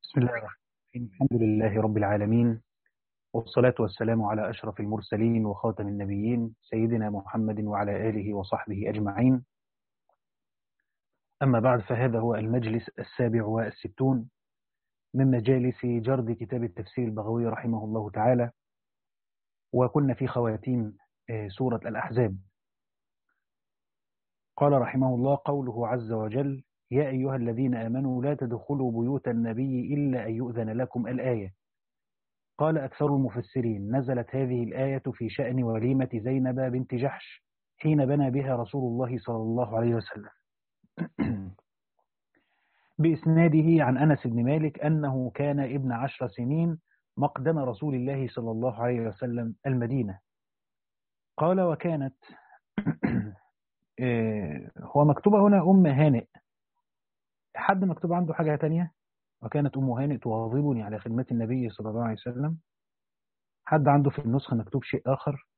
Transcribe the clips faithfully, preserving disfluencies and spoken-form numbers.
بسم الله الرحمن الرحيم. الحمد لله رب العالمين، والصلاة والسلام على أشرف المرسلين وخاتم النبيين سيدنا محمد وعلى آله وصحبه أجمعين. أما بعد، فهذا هو المجلس السابع والستون من مجالس جرد كتاب التفسير البغوي رحمه الله تعالى، وكنا في خواتيم سورة الأحزاب. قال رحمه الله قوله عز وجل: يا أيها الذين آمنوا لا تدخلوا بيوت النبي إلا أن يؤذن لكم. الآية. قال أكثر المفسرين: نزلت هذه الآية في شأن وليمة زينب بنت جحش حين بنى بها رسول الله صلى الله عليه وسلم. بإسناده عن أنس بن مالك أنه كان ابن عشر سنين مقدم رسول الله صلى الله عليه وسلم المدينة. قال: وكانت هو مكتوبة هنا أم هانئ. حد مكتوب عنده حاجة تانية؟ وكانت أم هانئ تواظبني على خدمة النبي صلى الله عليه وسلم. حد عنده في النسخة مكتوب شيء آخر؟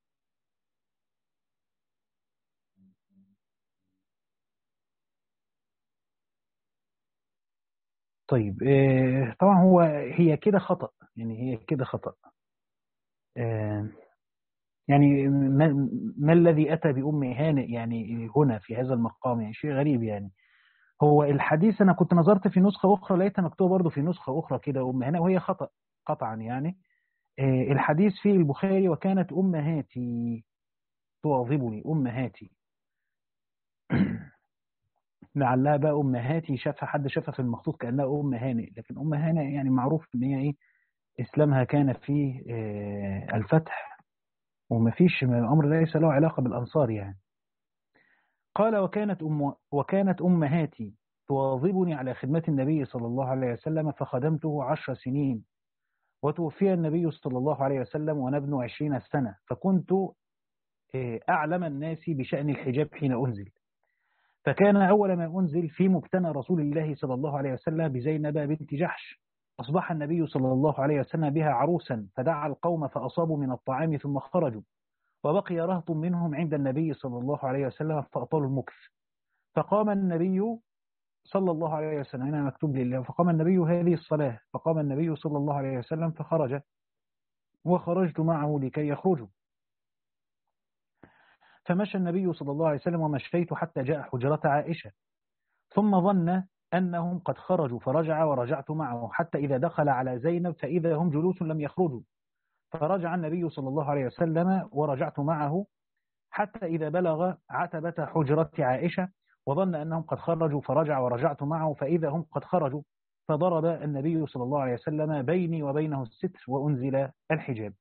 طيب، آه، طبعا هو هي كده خطأ، يعني هي كده خطأ. آه، يعني ما, ما الذي أتى بأم هانئ يعني هنا في هذا المقام؟ يعني شيء غريب. يعني هو الحديث أنا كنت نظرت في نسخة أخرى لقيتها مكتوبة برضه في نسخة أخرى كده أم هانئ، وهي خطأ قطعا. يعني آه، الحديث في البخاري: وكانت أمهاتي تواظبني. أمهاتي لعلها بقى أمهاتي شافها، حد شافها في المخطوط كأنها أم هانئ، لكن أم هانئ يعني معروف إن هي إيه، إسلامها كان في آه، الفتح، وما فيش أمر ليس له علاقة بالأنصار يعني. قال: وكانت أم وكانت أمهاتي تواظبني على خدمة النبي صلى الله عليه وسلم فخدمته عشر سنين، وتوفي النبي صلى الله عليه وسلم وأنا ابن عشرين سنة، فكنت آه، أعلم الناس بشأن الحجاب حين أنزل. فكان أول ما أنزل في مبتنى رسول الله صلى الله عليه وسلم بزينب بنت جحش. أصبح النبي صلى الله عليه وسلم بها عروسا، فدعا القوم فأصابوا من الطعام ثم خرجوا، وبقي رهط منهم عند النبي صلى الله عليه وسلم فأطالوا المكث. فقام النبي صلى الله عليه وسلم، هنا مكتوب لله، فقام النبي هذه الصلاة، فقام النبي صلى الله عليه وسلم فخرج، وخرجت معه لكي يخرجوا. فمشى النبي صلى الله عليه وسلم ومشيت حتى جاء حجرة عائشة، ثم ظن أنهم قد خرجوا فرجع، ورجعت معه حتى إذا دخل على زينب فإذا هم جلوس لم يخرجوا، فرجع النبي صلى الله عليه وسلم ورجعت معه حتى إذا بلغ عتبة حجرة عائشة، وظن أنهم قد خرجوا فرجع، ورجعت معه فإذا هم قد خرجوا، فضرب النبي صلى الله عليه وسلم بيني وبينه الستر وأنزل الحجاب.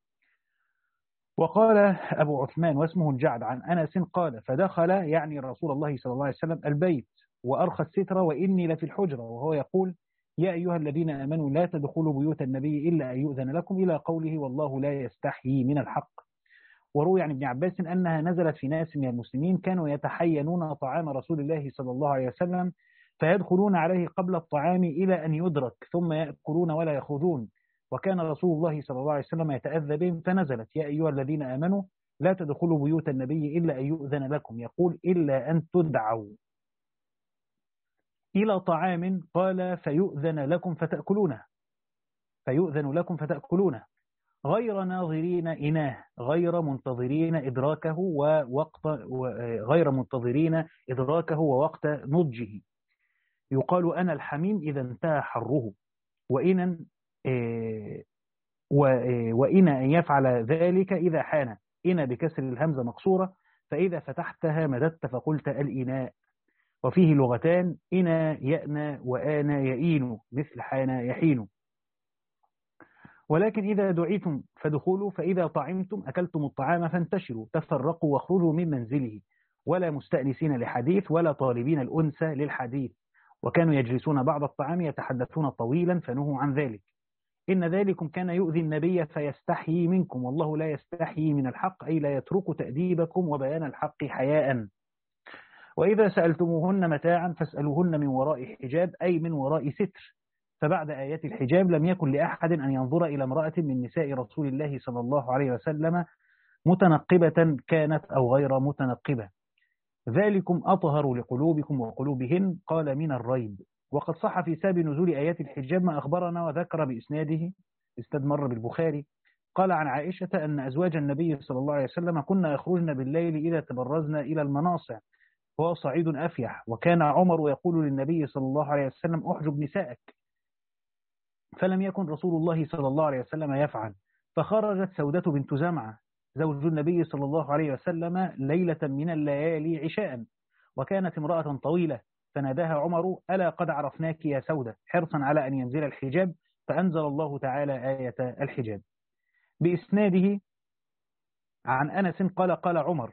وقال أبو عثمان واسمه الجعد عن أنس قال: فدخل يعني رسول الله صلى الله عليه وسلم البيت وأرخى الستر وإني لفي الحجرة، وهو يقول: يا أيها الذين آمنوا لا تدخلوا بيوت النبي إلا أن يؤذن لكم، إلى قوله: والله لا يستحيي من الحق. وروي عن ابن عباس أنها نزلت في ناس من المسلمين كانوا يتحينون طعام رسول الله صلى الله عليه وسلم، فيدخلون عليه قبل الطعام إلى أن يدرك ثم يأكلون ولا يخرجون، وكان رسول الله صلى الله عليه وسلم يتأذى بهم، فنزلت: يا أيها الذين آمنوا لا تدخلوا بيوت النبي إلا أن يؤذن لكم، يقول: إلا أن تدعوا إلى طعام، قال: فيؤذن لكم فتأكلونه، فيؤذن لكم فتأكلونه غير ناظرين إناه، غير منتظرين إدراكه ووقت غير منتظرين إدراكه ووقت نضجه. يقال: أنا الحميم إذا انتهى حره، وإن وإن أن يفعل ذلك إذا حان. إن بكسر الهمزة مقصورة، فإذا فتحتها مددت فقلت الإناء. وفيه لغتان: إنا يأنى وآنا يئين، مثل حان يحين. ولكن إذا دعيتم فدخلوا، فإذا طعمتم أكلتم الطعام فانتشروا، تفرقوا واخرجوا من منزله، ولا مستأنسين لحديث ولا طالبين الأنس للحديث. وكانوا يجلسون بعد الطعام يتحدثون طويلا فنهوا عن ذلك. إن ذلكم كان يؤذي النبي فيستحيي منكم، والله لا يستحيي من الحق، أي لا يترك تأديبكم وبيان الحق حياء. وإذا سألتموهن متاعا فاسألوهن من وراء حجاب، أي من وراء ستر. فبعد آيات الحجاب لم يكن لأحد أن ينظر إلى امرأة من نساء رسول الله صلى الله عليه وسلم متنقبة كانت أو غير متنقبة، ذلكم أطهر لقلوبكم وقلوبهن. قال: من الريب. وقد صح في سبب نزول آيات الحجاب ما أخبرنا وذكر بإسناده إسناد مر بالبخاري. قال عن عائشة أن أزواج النبي صلى الله عليه وسلم كنا يخرجن بالليل إذا تبرزن إلى المناصع وهو صعيد أفيح، وكان عمر يقول للنبي صلى الله عليه وسلم أحجب نسائك، فلم يكن رسول الله صلى الله عليه وسلم يفعل. فخرجت سودة بنت زمعة زوج النبي صلى الله عليه وسلم ليلة من الليالي عشاء، وكانت امرأة طويلة، فناداها عمر: ألا قد عرفناك يا سودة، حرصا على أن ينزل الحجاب، فأنزل الله تعالى آية الحجاب. بإسناده عن أنس قال قال عمر: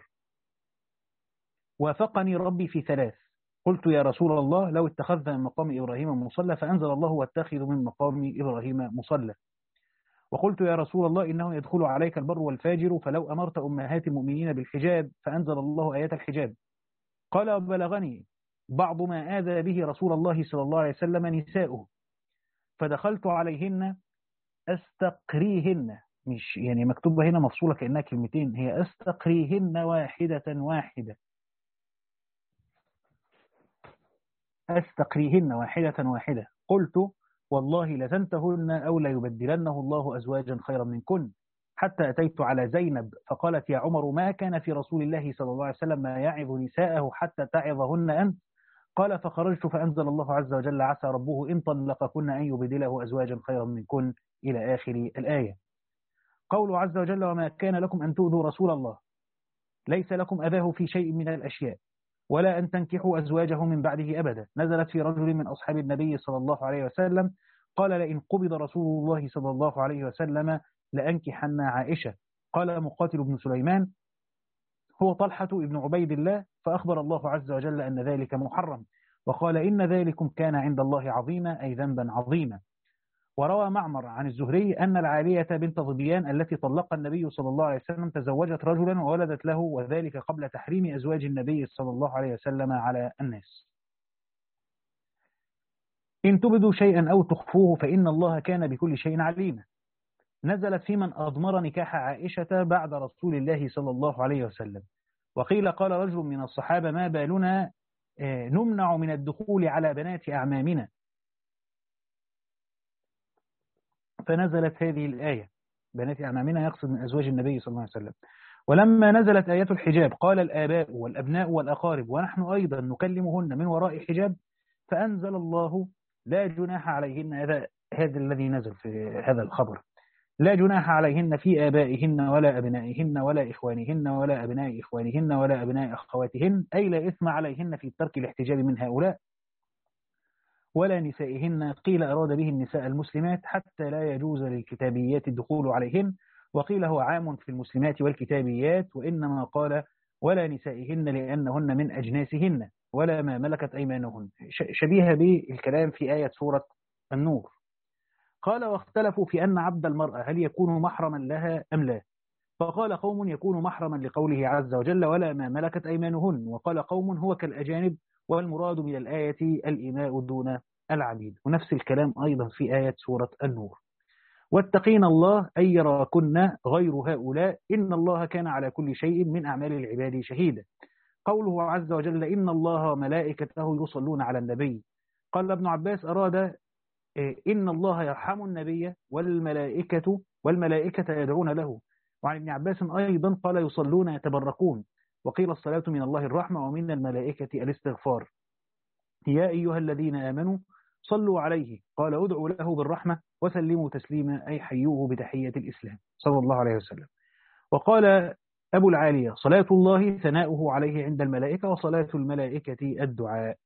وافقني ربي في ثلاث، قلت يا رسول الله لو اتخذت من مقام إبراهيم مصلى، فأنزل الله واتخذ من مقام إبراهيم مصلى. وقلت يا رسول الله إنه يدخل عليك البر والفاجر، فلو أمرت أمهات المؤمنين بالحجاب، فأنزل الله آيات الحجاب. قال: وبلغني بعض ما آذى به رسول الله صلى الله عليه وسلم نساؤه، فدخلت عليهن أستقريهن، مش يعني مكتوبة هنا مفصولة كأنها كلمتين، هي أستقريهن واحدة واحدة، أستقريهن واحدة واحدة. قلت: والله لتنتهن أو ليبدلنه الله أزواجا خيرا منكن، حتى أتيت على زينب فقالت: يا عمر ما كان في رسول الله صلى الله عليه وسلم ما يعظ نساءه حتى تعظهن أنت. قال: فخرجت فأنزل الله عز وجل: عسى ربه إن طلقكن أن يبدله أزواجا خيرا منكن، إلى آخر الآية. قوله عز وجل: وما كان لكم أن تؤذوا رسول الله، ليس لكم أذاه في شيء من الأشياء، ولا أن تنكحوا أزواجه من بعده أبدا، نزلت في رجل من أصحاب النبي صلى الله عليه وسلم قال: لئن قبض رسول الله صلى الله عليه وسلم لأنكحن عائشة. قال مقاتل بن سليمان: هو طلحة ابن عبيد الله، فأخبر الله عز وجل أن ذلك محرم، وقال: إن ذلكم كان عند الله عظيما، أي ذنبا عظيما. وروى معمر عن الزهري أن العالية بنت ظبيان التي طلق النبي صلى الله عليه وسلم تزوجت رجلا وولدت له، وذلك قبل تحريم أزواج النبي صلى الله عليه وسلم على الناس. إن تبدوا شيئا أو تخفوه فإن الله كان بكل شيء عليما، نزلت في من أضمر نكاح عائشة بعد رسول الله صلى الله عليه وسلم. وقيل قال رجل من الصحابة: ما بالنا نمنع من الدخول على بنات أعمامنا، فنزلت هذه الآية. بنات أعمامنا يقصد من أزواج النبي صلى الله عليه وسلم. ولما نزلت آيات الحجاب قال الآباء والأبناء والأقارب ونحن أيضا نكلمهن من وراء حجاب، فأنزل الله: لا جناح عليهن، هذا هذا الذي نزل في هذا الخبر، لا جناح عليهن في آبائهن ولا أبنائهن ولا إخوانهن ولا أبناء إخوانهن ولا أبناء أخواتهن، أي لا إثم عليهن في ترك الاحتجاب من هؤلاء، ولا نسائهن. قيل أراد به النساء المسلمات حتى لا يجوز للكتابيات الدخول عليهن، وقيل هو عام في المسلمات والكتابيات، وإنما قال ولا نسائهن لأنهن من أجناسهن ولا ما ملكت أيمانهن، شبيهة بالكلام في آية سورة النور. قال: واختلفوا في أن عبد المرأة هل يكون محرما لها أم لا، فقال قوم: يكون محرما لقوله عز وجل: ولا ما ملكت أيمانهن، وقال قوم: هو كالأجانب، والمراد من الآية الإماء دون العبيد، ونفس الكلام أيضا في آية سورة النور. واتقين الله أن يراكن غير هؤلاء، إن الله كان على كل شيء من أعمال العباد شهيدا. قوله عز وجل: إن الله وملائكته يصلون على النبي، قال ابن عباس أراد إن الله يرحم النبي والملائكة والملائكة يدعون له. وعن ابن عباس أيضا قال: يصلون يتبركون. وقيل الصلاة من الله الرحمة ومن الملائكة الاستغفار. يا أيها الذين آمنوا صلوا عليه، قال: ادعوا له بالرحمة وسلموا تسليما، أي حيوه بتحية الإسلام صلى الله عليه وسلم. وقال أبو العالية: صلاة الله ثناؤه عليه عند الملائكة، وصلاة الملائكة الدعاء.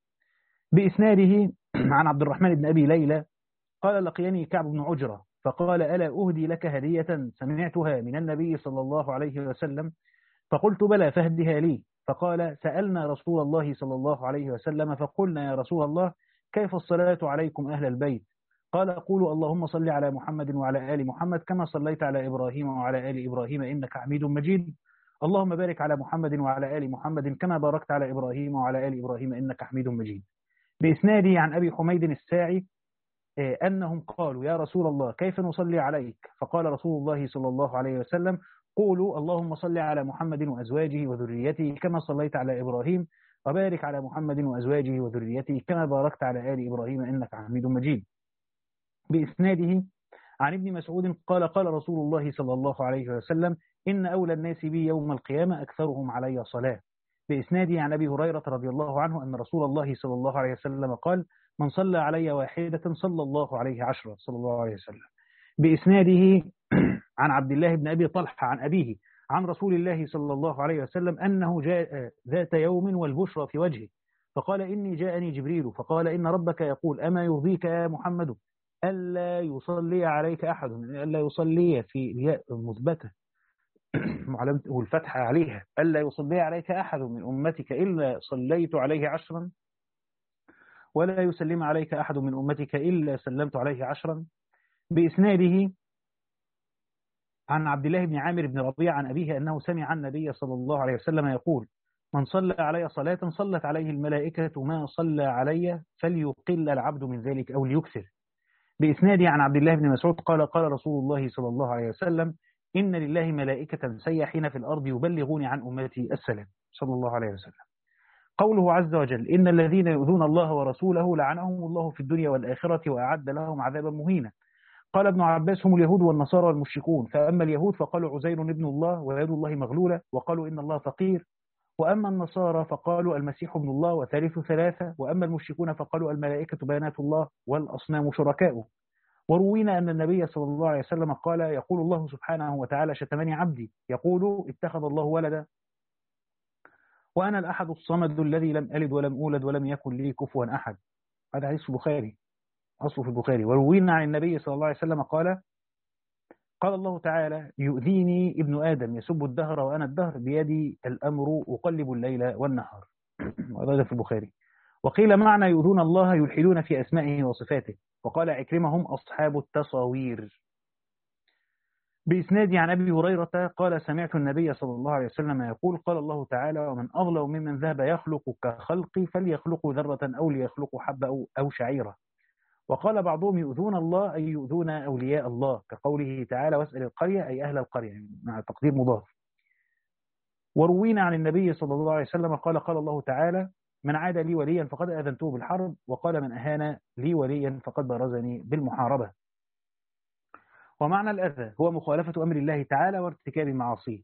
بإسناده عن عبد الرحمن بن أبي ليلى قال: لقيني كعب بن عجرة فقال: ألا أهدي لك هدية سمعتها من النبي صلى الله عليه وسلم؟ فقلت: بلى، فهدها لي. فقال: سألنا رسول الله صلى الله عليه وسلم فقلنا: يا رسول الله كيف الصلاة عليكم أهل البيت؟ قال: قولوا اللهم صل على محمد وعلى آل محمد كما صليت على إبراهيم وعلى آل إبراهيم إنك حميد مجيد، اللهم بارك على محمد وعلى آل محمد كما باركت على إبراهيم وعلى آل إبراهيم إنك حميد مجيد. بإسناده عن أبي حميد الساعي أنهم قالوا: يا رسول الله كيف نصلي عليك؟ فقال رسول الله صلى الله عليه وسلم: قولوا اللهم صل على محمد وأزواجه وذريته كما صليت على إبراهيم وبارك على محمد وأزواجه وذريته كما باركت على آل إبراهيم إنك حميد مجيد. بإسناده عن ابن مسعود قال قال رسول الله صلى الله عليه وسلم إن أولى الناس بي يوم القيامة أكثرهم علي صلاة. بإسناده عن أبي هريرة رضي الله عنه أن رسول الله صلى الله عليه وسلم قال من صلى علي واحدة صلى الله عليه عشرة صلى الله عليه وسلم. بإسناده عن عبد الله بن أبي طلحة عن أبيه عن رسول الله صلى الله عليه وسلم أنه جاء ذات يوم والبشرى في وجهه فقال إني جاءني جبريل فقال إن ربك يقول أما يرضيك يا محمد ألا يصلي عليك أحد، ألا يصلي في الياء مثبتة والفتحة عليها، ألا يصلي عليك أحد من أمتك إلا صليت عليه عشرا ولا يسلم عليك أحد من أمتك إلا سلمت عليه عشرا. بإسناده عن عبد الله بن عامر بن ربيع عن أبيه أنه سمع النبي صلى الله عليه وسلم يقول من صلى علي صلاة صلت عليه الملائكة ما صلى علي فليقل العبد من ذلك أو ليكثر. بإسناده عن عبد الله بن مسعود قال قال رسول الله صلى الله عليه وسلم إن لله ملائكة سيحين في الأرض يبلغون عن أمتي السلام صلى الله عليه وسلم. قوله عز وجل إن الذين يؤذون الله ورسوله لعنهم الله في الدنيا والآخرة وأعد لهم عذابا مهينا. قال ابن عباس هم اليهود والنصارى والمشركون، فأما اليهود فقالوا عزير ابن الله ويد الله مغلولة وقالوا إن الله فقير، وأما النصارى فقالوا المسيح ابن الله وثالث ثلاثة، وأما المشركون فقالوا الملائكة بنات الله والأصنام شركاؤه. وروينا أن النبي صلى الله عليه وسلم قال يقول الله سبحانه وتعالى شتمني عبدي يقول اتخذ الله ولدا وأنا الأحد الصمد الذي لم ألد ولم أولد ولم يكن لي كفوا أحد. هذا حديث البخاري أصله في البخاري. وروينا عن النبي صلى الله عليه وسلم قال قال الله تعالى يؤذيني ابن آدم يسب الدهر وأنا الدهر بيدي الأمر أقلب الليل والنهار. وهذا في البخاري. وقيل معنى يؤذون الله يلحدون في أسمائه وصفاته، وقال عكرمة هم أصحاب التصاوير. بإسناد عن أبي هريرة قال سمعت النبي صلى الله عليه وسلم يقول قال الله تعالى ومن أظلم ممن ذهب يخلق كخلقي فليخلقوا ذرة أو ليخلقوا حبة أو شعيرة. وقال بعضهم يؤذون الله أي يؤذون أولياء الله كقوله تعالى واسأل القرية أي أهل القرية مع تقدير مضاف. وروينا عن النبي صلى الله عليه وسلم قال قال الله تعالى من عاد لي وليا فقد آذنته بالحرب، وقال من أهان لي وليا فقد بارزني بالمحاربة. ومعنى الأذى هو مخالفة أمر الله تعالى وارتكاب معاصيه،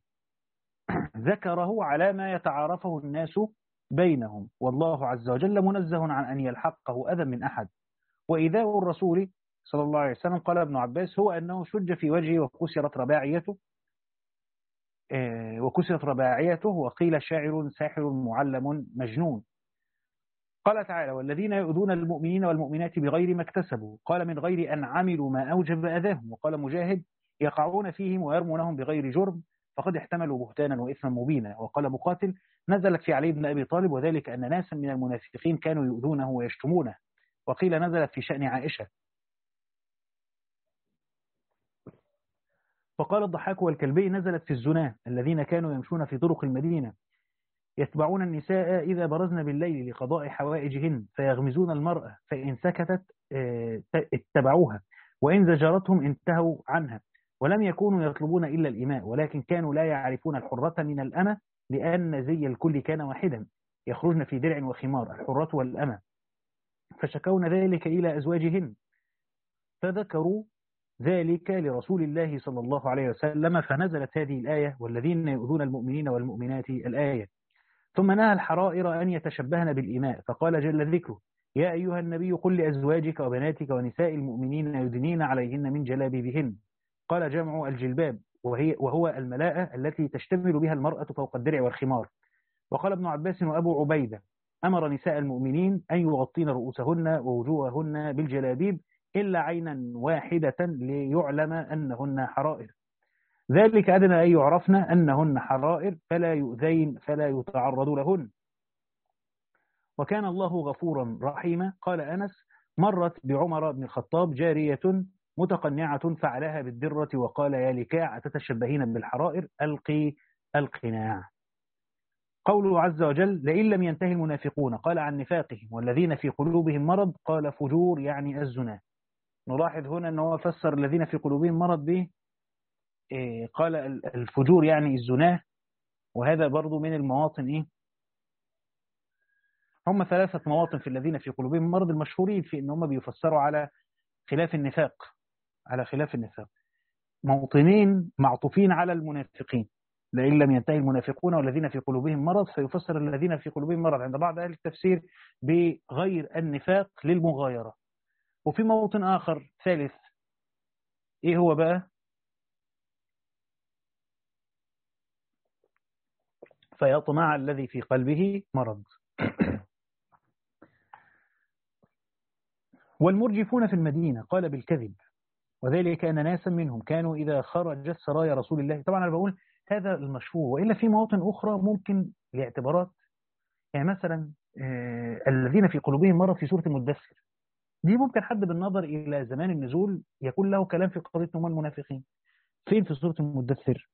ذكره على ما يتعارفه الناس بينهم، والله عز وجل منزه عن أن يلحقه أذى من أحد. وإيذاء الرسول صلى الله عليه وسلم قال ابن عباس هو أنه شج في وجهه وكسرت رباعيته وكسرت رباعيته وقيل شاعر ساحر معلم مجنون. قال تعالى والذين يؤذون المؤمنين والمؤمنات بغير ما اكتسبوا قال من غير أن عملوا ما أوجب أذاهم. وقال مجاهد يقعون فيهم ويرمونهم بغير جرم فقد احتملوا بهتانا وإثما مبينا. وقال مقاتل نزلت في علي بن أبي طالب وذلك أن ناسا من المنافقين كانوا يؤذونه ويشتمونه. وقيل نزلت في شأن عائشة. وقال الضحاك والكلبي نزلت في الزنا الذين كانوا يمشون في طرق المدينة يتبعون النساء إذا برزن بالليل لقضاء حوائجهن فيغمزون المرأة فإن سكتت اتبعوها وإن زجرتهم انتهوا عنها ولم يكونوا يطلبون إلا الإماء ولكن كانوا لا يعرفون الحرة من الأمة لأن زي الكل كان واحدا يخرجن في درع وخمار الحرة والأمة فشكون ذلك إلى أزواجهن فذكروا ذلك لرسول الله صلى الله عليه وسلم فنزلت هذه الآية والذين يؤذون المؤمنين والمؤمنات الآية. ثم نهى الحرائر أن يتشبهن بالإماء فقال جل ذكره يا أيها النبي قل لأزواجك وبناتك ونساء المؤمنين يدنين عليهن من جلابيبهن. قال جمع الجلباب وهي وهو الملاءة التي تشتمل بها المرأة فوق الدرع والخمار. وقال ابن عباس وأبو عبيدة أمر نساء المؤمنين أن يغطين رؤوسهن ووجوههن بالجلابيب إلا عينا واحدة ليعلم أنهن حرائر ذلك أدنى أن يعرفن أنهن حرائر فلا يؤذين فلا يتعرض لهن وكان الله غفورا رحيما. قال أنس مرت بعمر بن الخطاب جارية متقنعة فعلها بالدرة وقال يا لكاع أتتشبهين بالحرائر ألقي القناع. قوله عز وجل لئن لم ينتهي المنافقون قال عن نفاقهم والذين في قلوبهم مرض قال فجور يعني الزنا. نلاحظ هنا أنه فسر الذين في قلوبهم مرض به إيه قال الفجور يعني الزنا، وهذا برضو من المواطن إيه هم ثلاثة مواطن في الذين في قلوبهم مرض المشهورين في إن هم بيفسروا على خلاف النفاق، على خلاف النفاق. موطنين معطوفين على المنافقين، لئن لم ينتهي المنافقون والذين في قلوبهم مرض، فيفسر الذين في قلوبهم مرض عند بعض أهل التفسير بغير النفاق للمغايرة. وفي موطن آخر ثالث، إيه هو بقى؟ فيطمع الذي في قلبه مرض. والمرجفون في المدينة قال بالكذب، وذلك أن ناسا منهم كانوا إذا خرجت سرايا رسول الله. طبعا أنا بقول هذا المشهور، وإلا في مواطن أخرى ممكن لاعتبارات. يعني مثلا آه الذين في قلوبهم مرض في سورة المدثر، دي ممكن حد بالنظر إلى زمان النزول يكون له كلام في قضية هم المنافقين. فين في سورة المدثر؟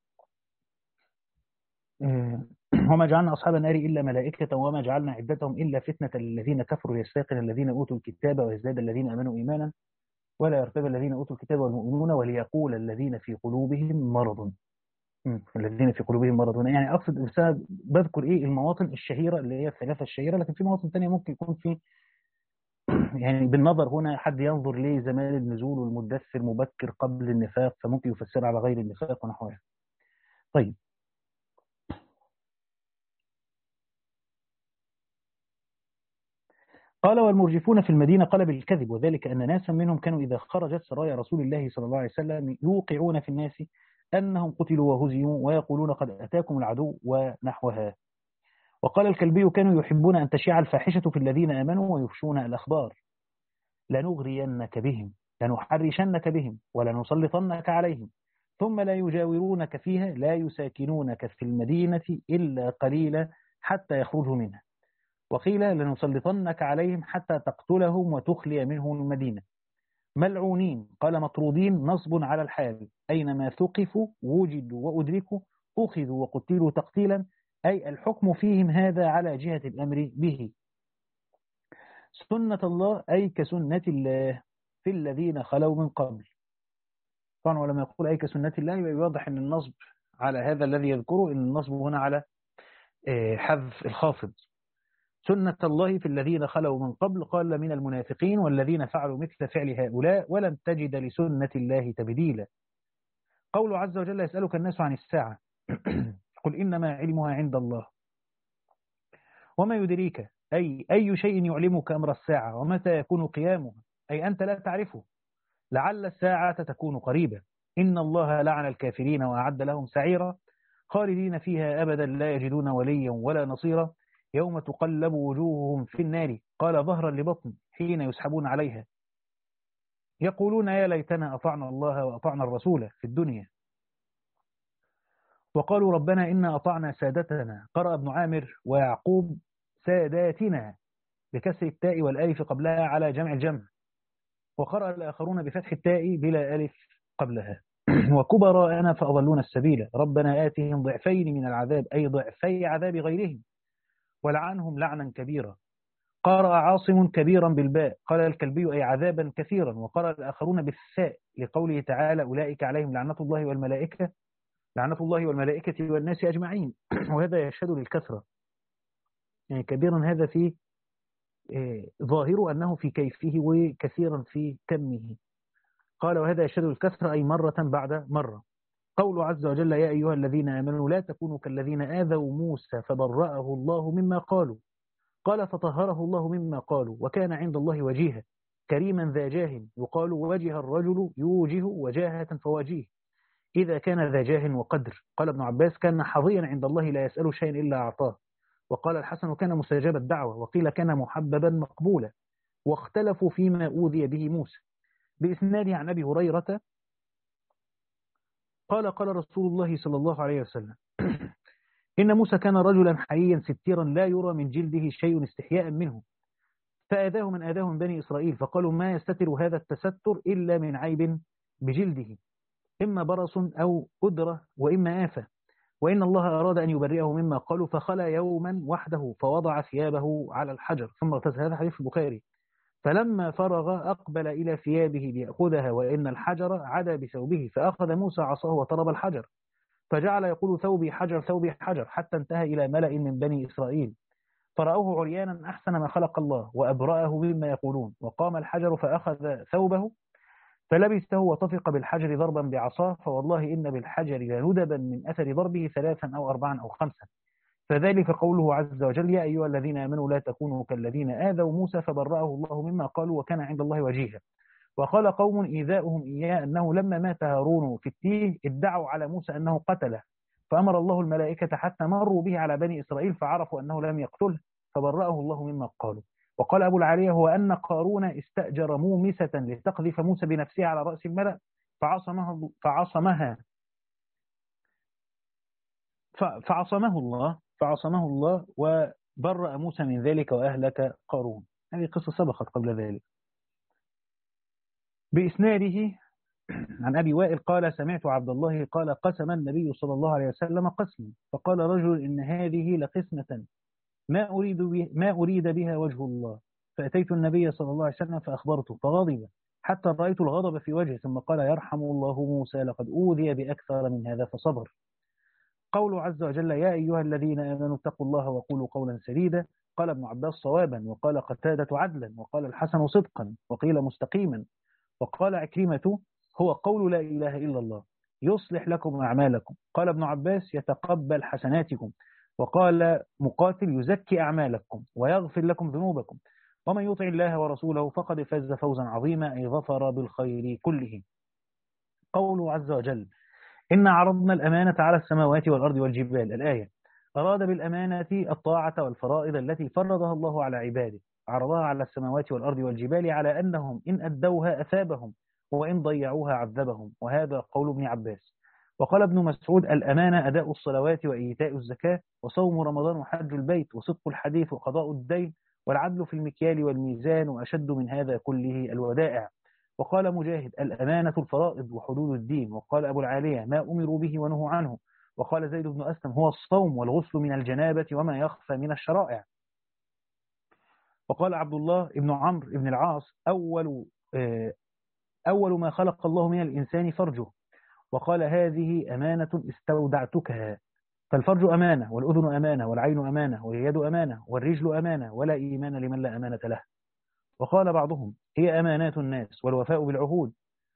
آه وما جعلنا أصحاب النار إلا ملائكة وما جعلنا عدتهم إلا فتنة للذين كفروا يستيقن الذين أوتوا الكتاب ويزداد الذين آمنوا إيمانا ولا يرتاب الذين أوتوا الكتاب والمؤمنون وليقول الذين في قلوبهم مرض. الذين في قلوبهم مرض، يعني أقصد بسبب بذكر إيه المواطن الشهيرة اللي هي الثلاثة الشهيرة، لكن في مواطن ثانية ممكن يكون في يعني بالنظر هنا حد ينظر ليه زمان النزول والمدثر مبكر قبل النفاق، فممكن يفسر على غير النفاق ونحوها. طيب، قال والمرجفون في المدينة قال بالكذب، وذلك أن ناسا منهم كانوا إذا خرجت سرايا رسول الله صلى الله عليه وسلم يوقعون في الناس أنهم قتلوا وهزموا ويقولون قد أتاكم العدو ونحوها. وقال الكلبي كانوا يحبون أن تشيع الفاحشة في الذين آمنوا ويفشون الأخبار، لنغرينك بهم لنحرشنك بهم ولنسلطنك عليهم ثم لا يجاورونك فيها لا يساكنونك في المدينة إلا قليلا حتى يخرجوا منها. وقيل لنسلطنك عليهم حتى تقتلهم وتخلي منهم المدينة. ملعونين قال مطرودين نصب على الحال، أينما ثقفوا وجدوا وأدركوا أخذوا وقتلوا تقتيلا، أي الحكم فيهم هذا على جهة الأمر به. سنة الله أي كسنة الله في الذين خلوا من قبل. طبعا ولما يقول أي كسنة الله يوضح أن النصب على هذا الذي يذكره، أن النصب هنا على حذف الخافض. سنة الله في الذين خلوا من قبل، قال من المنافقين والذين فعلوا مثل فعل هؤلاء ولم تجد لسنة الله تبديلا. قول عز وجل يسألك الناس عن الساعة قل إنما علمها عند الله وما يدريك، أي أي شيء يعلمك أمر الساعة ومتى يكون قيامها، أي أنت لا تعرفه، لعل الساعة تكون قريبة. إن الله لعن الكافرين وأعد لهم سعيرا خالدين فيها أبدا لا يجدون وليا ولا نصيرا يوم تقلب وجوههم في النار قال ظهرا لبطن حين يسحبون عليها يقولون يا ليتنا أطعنا الله وأطعنا الرسول في الدنيا وقالوا ربنا إنا أطعنا سادتنا. قرأ ابن عامر ويعقوب ساداتنا بكسر التاء والألف قبلها على جمع الجمع، وقرأ الآخرون بفتح التاء بلا ألف قبلها. وكبراءنا فأضلون السبيل ربنا آتهم ضعفين من العذاب، أي ضعفي عذاب غيرهم، ولعنهم لعنا كبيرا. قرأ عاصم كبيرا بالباء، قال الكلبي أي عذابا كثيرا. وقرأ الآخرون بالثاء لقوله تعالى أولئك عليهم لعنة الله والملائكة لعنة الله والملائكة والناس أجمعين. وهذا يشهد للكثرة، يعني كبيرا هذا في ظاهر أنه في كيفه وكثيرا في كمه. قال وهذا يشهد للكثرة أي مرة بعد مرة. قول عز وجل يا أيها الذين آمنوا لا تكونوا كالذين آذوا موسى فبرأه الله مما قالوا، قال فطهره الله مما قالوا وكان عند الله وجيها كريما ذا جاه، يقال وجه الرجل يوجه وجاهة فواجيه إذا كان ذا جاه وقدر. قال ابن عباس كان حظيا عند الله لا يسأل شيئا إلا أعطاه. وقال الحسن كان مستجاب الدعوة، وقيل كان محببا مقبولا. واختلفوا فيما أوذي به موسى. بإسناد عن أبي هريرة قال قال رسول الله صلى الله عليه وسلم إن موسى كان رجلا حييا ستيرا لا يرى من جلده شيء استحياء منه، فآذاه من آذاه من بني إسرائيل فقالوا ما يستتر هذا التستر إلا من عيب بجلده، إما برص أو أدرة وإما آفة، وإن الله أراد أن يبرئه مما قالوا فخلى يوما وحده فوضع ثيابه على الحجر ثم اغتسل. هذا حديث البخاري. فلما فرغ أقبل إلى ثيابه ليأخذها وإن الحجر عدا بثوبه، فأخذ موسى عصاه وطرب الحجر فجعل يقول ثوبي حجر ثوبي حجر حتى انتهى إلى ملأ من بني إسرائيل، فرأوه عريانا أحسن ما خلق الله وأبرأه مما يقولون. وقام الحجر فأخذ ثوبه فلبسه وطفق بالحجر ضربا بعصاه، فوالله إن بالحجر لندبا من أثر ضربه ثلاثا أو أربعا أو خمسا. فذلك قوله عز وجل: يا أيها الذين آمنوا لا تكونوا كالذين آذوا موسى فبرأه الله مما قالوا وكان عند الله وجيها. وقال قوم إيذاؤهم إياه أنه لما مات هارون في التيه ادعوا على موسى أنه قتله، فأمر الله الملائكة حتى مروا به على بني إسرائيل فعرفوا أنه لم يقتله فبرأه الله مما قالوا. وقال أبو العالية: هو أن قارون استأجر مومسة لتقذف موسى بنفسها على رأس الملأ فعصمها فعصمها فعصمه الله فعصمه الله وبرأ موسى من ذلك وأهلك قارون. هذه قصة سبقت قبل ذلك. بإسناده عن أبي وائل قال: سمعت عبد الله قال: قسم النبي صلى الله عليه وسلم قسما، فقال رجل: إن هذه لقسمة ما أريد بها ما أريد بها وجه الله. فأتيت النبي صلى الله عليه وسلم فأخبرته فغضب حتى رأيت الغضب في وجهه، ثم قال: يرحم الله موسى لقد أوذي بأكثر من هذا فصبر. قوله عز وجل: يا أيها الذين آمنوا اتقوا الله وقولوا قولا سديدا. قال ابن عباس: صوابا، وقال قتادة: عدلا، وقال الحسن: صدقا، وقيل مستقيما، وقال عكرمة: هو قول لا إله إلا الله يصلح لكم أعمالكم. قال ابن عباس: يتقبل حسناتكم. وقال مقاتل: يزكي أعمالكم ويغفر لكم ذنوبكم. ومن يطع الله ورسوله فقد فاز فوزا عظيما، أي ظفر بالخير كله. قوله عز وجل: إن عرضنا الأمانة على السماوات والأرض والجبال. الآية. أراد بالأمانة الطاعة والفرائض التي فرضها الله على عباده، عرضها على السماوات والأرض والجبال على أنهم إن أدوها أثابهم وإن ضيعوها عذبهم، وهذا قول ابن عباس. وقال ابن مسعود: الأمانة أداء الصلوات وإيتاء الزكاة وصوم رمضان وحج البيت وصدق الحديث وقضاء الدين والعدل في المكيال والميزان، وأشد من هذا كله الودائع. وقال مجاهد: الأمانة الفرائض وحدود الدين. وقال أبو العالية: ما أمروا به ونهوا عنه. وقال زيد بن أسلم: هو الصوم والغسل من الجنابة وما يخفى من الشرائع. وقال عبد الله بن عمرو بن العاص: أول أول ما خلق الله من الإنسان فرجه. وقال: هذه أمانة استودعتكها. فالفرج أمانة، والأذن أمانة، والعين أمانة، واليد أمانة، والرجل أمانة، ولا إيمان لمن لا أمانة له. وقال بعضهم: هي أمانات الناس والوفاء بالعهود،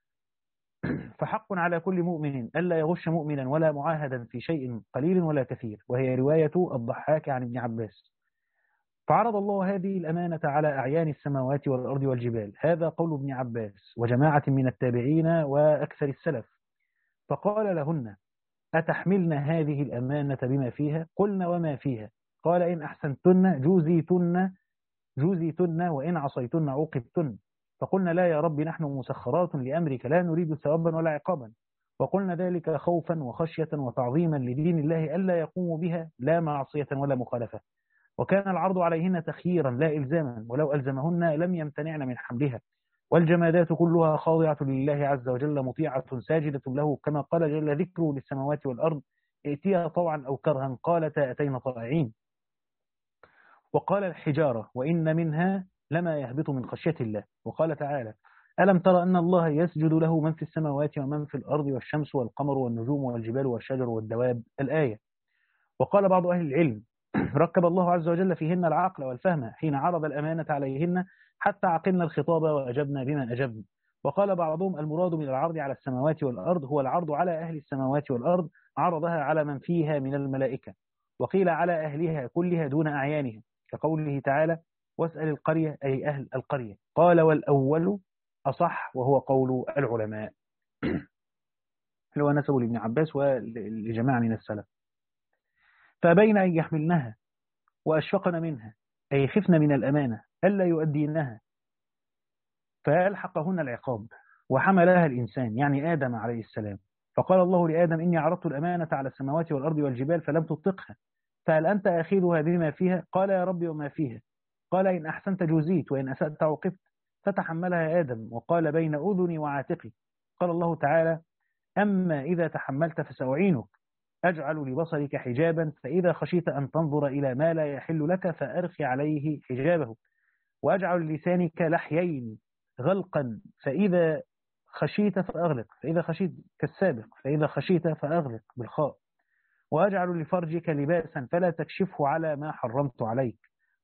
فحق على كل مؤمن ألا يغش مؤمنا ولا معاهدا في شيء قليل ولا كثير. وهي رواية الضحاك عن ابن عباس. فعرض الله هذه الأمانة على أعيان السماوات والأرض والجبال. هذا قول ابن عباس وجماعة من التابعين وأكثر السلف. فقال لهن: أتحملن هذه الأمانة بما فيها؟ قلنا: وما فيها؟ قال: إن أحسنتن جوزيتن جوزيتن وإن عصيتن عوقبتن. فقلنا: لا يا رب، نحن مسخرات لأمرك لا نريد ثوابا ولا عقابا. وقلنا ذلك خوفا وخشية وتعظيما لدين الله ألا يقوموا بها لا معصية ولا مخالفة. وكان العرض عليهن تخييرا لا إلزاما، ولو ألزمهن لم يمتنعن من حملها. والجمادات كلها خاضعة لله عز وجل مطيعة ساجدة له، كما قال جل ذكره للسماوات والأرض: ائتيا طوعا أو كرها قالتا أتينا طائعين. وقال الحجارة: وإن منها لما يهبط من خشية الله. وقال تعالى: ألم تر أن الله يسجد له من في السماوات ومن في الأرض والشمس والقمر والنجوم والجبال والشجر والدواب. الآية. وقال بعض أهل العلم: ركب الله عز وجل فيهن العقل والفهم حين عرض الأمانة عليهن حتى عقلنا الخطاب وأجبنا بما أجبنا. وقال بعضهم: المراد من العرض على السماوات والأرض هو العرض على أهل السماوات والأرض، عرضها على من فيها من الملائكة. وقيل على أهلها كلها دون أعيانها، كقوله تعالى: واسأل القرية، أي أهل القرية. قال: والأول أصح وهو قول العلماء. اللي هو نسبه لابن عباس ولجماعة من السلف. فبين أن يحملنها وأشفقن منها، أي خفن من الأمانة ألا يؤدينها فيلحقهن العقاب. وحملها الإنسان يعني آدم عليه السلام، فقال الله لآدم: إني عرضت الأمانة على السماوات والأرض والجبال فلم تطقها، فهل أنت آخذها بما فيها؟ قال: يا ربي وما فيها؟ قال: إن أحسنت جوزيت وإن أسأت عوقبت. فتحملها آدم وقال: بين أذني وعاتقي. قال الله تعالى: أما إذا تحملت فسأعينك، أجعل لبصرك حجابا فإذا خشيت أن تنظر إلى ما لا يحل لك فأرخي عليه حجابه، وأجعل لسانك لحيين غلقا فإذا خشيت فأغلق، فإذا خشيت كالسابق، فإذا خشيت فأغلق بالخاء، وأجعل لفرجك لباسا فلا تكشفه على ما حرمت عليك،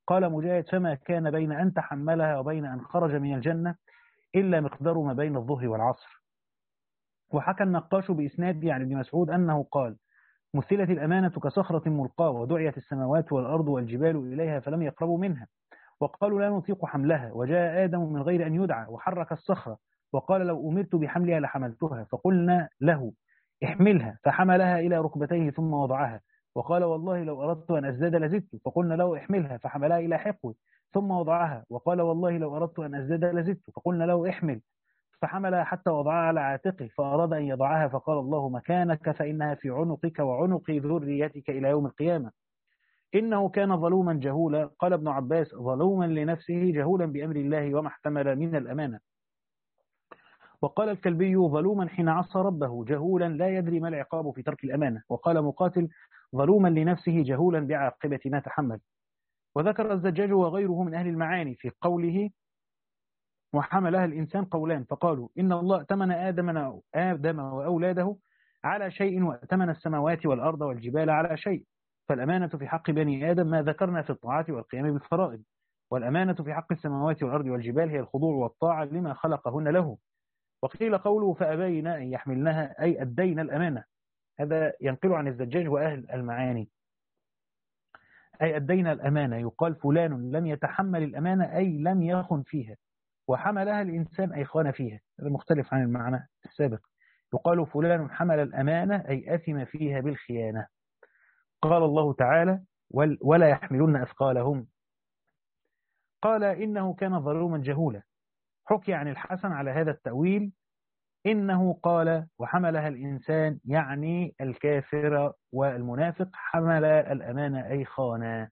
قال مجاهد فما كان بين أن تحملها وبين أن خرج من الجنة إلا مقدار ما بين الظهر والعصر. وحكى النقاش بإسناد عن ابن مسعود أنه قال مثلت الأمانة كصخرة ملقاة ودعيت السماوات والأرض والجبال إليها فلم يقربوا منها وقالوا لا نطيق حملها، وجاء آدم من غير أن يدعى وحرك الصخرة وقال لو أمرت بحملها لحملتها، فقلنا له احملها فحملها إلى ركبتيه ثم وضعها، وقال والله لو أردت أن أزداد لزدت، فقلنا له احملها فحملها إلى حقوه ثم وضعها، وقال والله لو أردت أن أزداد لزدت، فقلنا له احمل فحملها حتى وضعها على عاتقه فأراد أن يضعها فقال الله مكانك فإنها في عنقك وعنق ذريتك إلى يوم القيامة. إنه كان ظلوما جهولا. قال ابن عباس ظلوما لنفسه جهولا بأمر الله وما احتمل من الأمانة. وقال الكلبي ظلوما حين عصى ربه جهولا لا يدري ما العقاب في ترك الأمانة. وقال مقاتل ظلوما لنفسه جهولا بعاقبة ما تحمل. وذكر الزجاج وغيره من أهل المعاني في قوله وحملها الإنسان قولان، فقالوا إن الله ائتمن آدم, آدم وأولاده على شيء وائتمن السماوات والأرض والجبال على شيء، فالأمانة في حق بني آدم ما ذكرنا في الطاعات والقيام بالفرائض، والأمانة في حق السماوات والأرض والجبال هي الخضوع والطاعة لما خلقهن له. وقيل قوله فأبين أن يحملنها أي أدين الأمانة، هذا ينقل عن الزجاج وأهل المعاني، أي أدين الأمانة. يقال فلان لم يتحمل الأمانة أي لم يخن فيها، وحملها الإنسان أي خان فيها، هذا مختلف عن المعنى السابق. يقال فلان حمل الأمانة أي أثم فيها بالخيانة. قال الله تعالى ولا يحملون أثقالهم. قال إنه كان ظلوما جهولا. حكي عن الحسن على هذا التأويل إنه قال وحملها الإنسان يعني الكافر والمنافق حمل الأمانة أي خانا.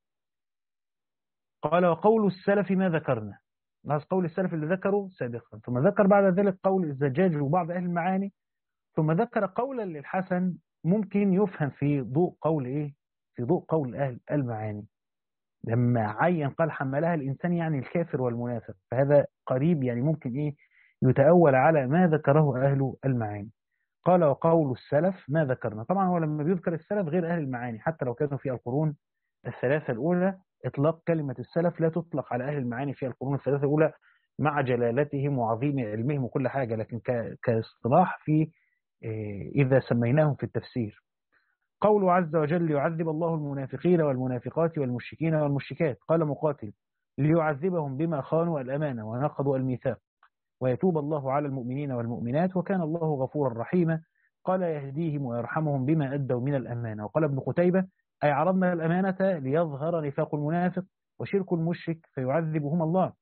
قال وقول السلف ما ذكرنا، ناس قول السلف اللي ذكروا سابقا، ثم ذكر بعد ذلك قول الزجاج وبعض أهل المعاني، ثم ذكر قولا للحسن ممكن يفهم في ضوء قول إيه؟ في ضوء قول أهل المعاني لما عين قال حملها الإنسان يعني الكافر والمنافق، فهذا قريب يعني ممكن إيه يتأول على ما ذكره أهل المعاني. قال وقول السلف ما ذكرنا. طبعا هو لما بيذكر السلف غير أهل المعاني حتى لو كانوا في القرون الثلاثة الأولى، إطلاق كلمة السلف لا تطلق على أهل المعاني في القرون الثلاثة الأولى مع جلالتهم وعظيم علمهم وكل حاجة، لكن كاصطلاح في إذا سميناهم في التفسير. قوله عز وجل يعذب الله المنافقين والمنافقات والمشركين والمشركات. قال مقاتل ليعذبهم بما خانوا الأمانة ونقضوا الميثاق ويتوب الله على المؤمنين والمؤمنات وكان الله غفورا رحيما. قال يهديهم ويرحمهم بما أدوا من الأمانة. وقال ابن قتيبة أي عرضنا الأمانة ليظهر نفاق المنافق وشرك المشرك فيعذبهم الله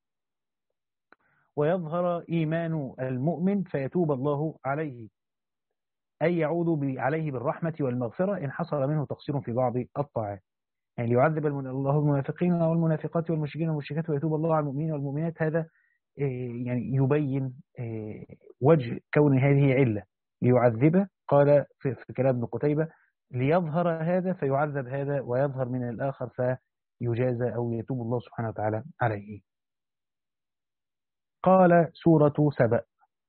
ويظهر إيمان المؤمن فيتوب الله عليه، أي يعود عليه بالرحمة والمغفرة إن حصل منه تقصير في بعض الطاعات. يعني ليعذب الله المنافقين والمنافقات والمشركين والمشركات ويتوب الله على المؤمنين والمؤمنات، هذا يعني يبين وجه كون هذه علة ليعذب. قال في كلام ابن قتيبة ليظهر هذا فيعذب هذا ويظهر من الآخر فيجازى أو يتوب الله سبحانه وتعالى عليه. قال سورة سبأ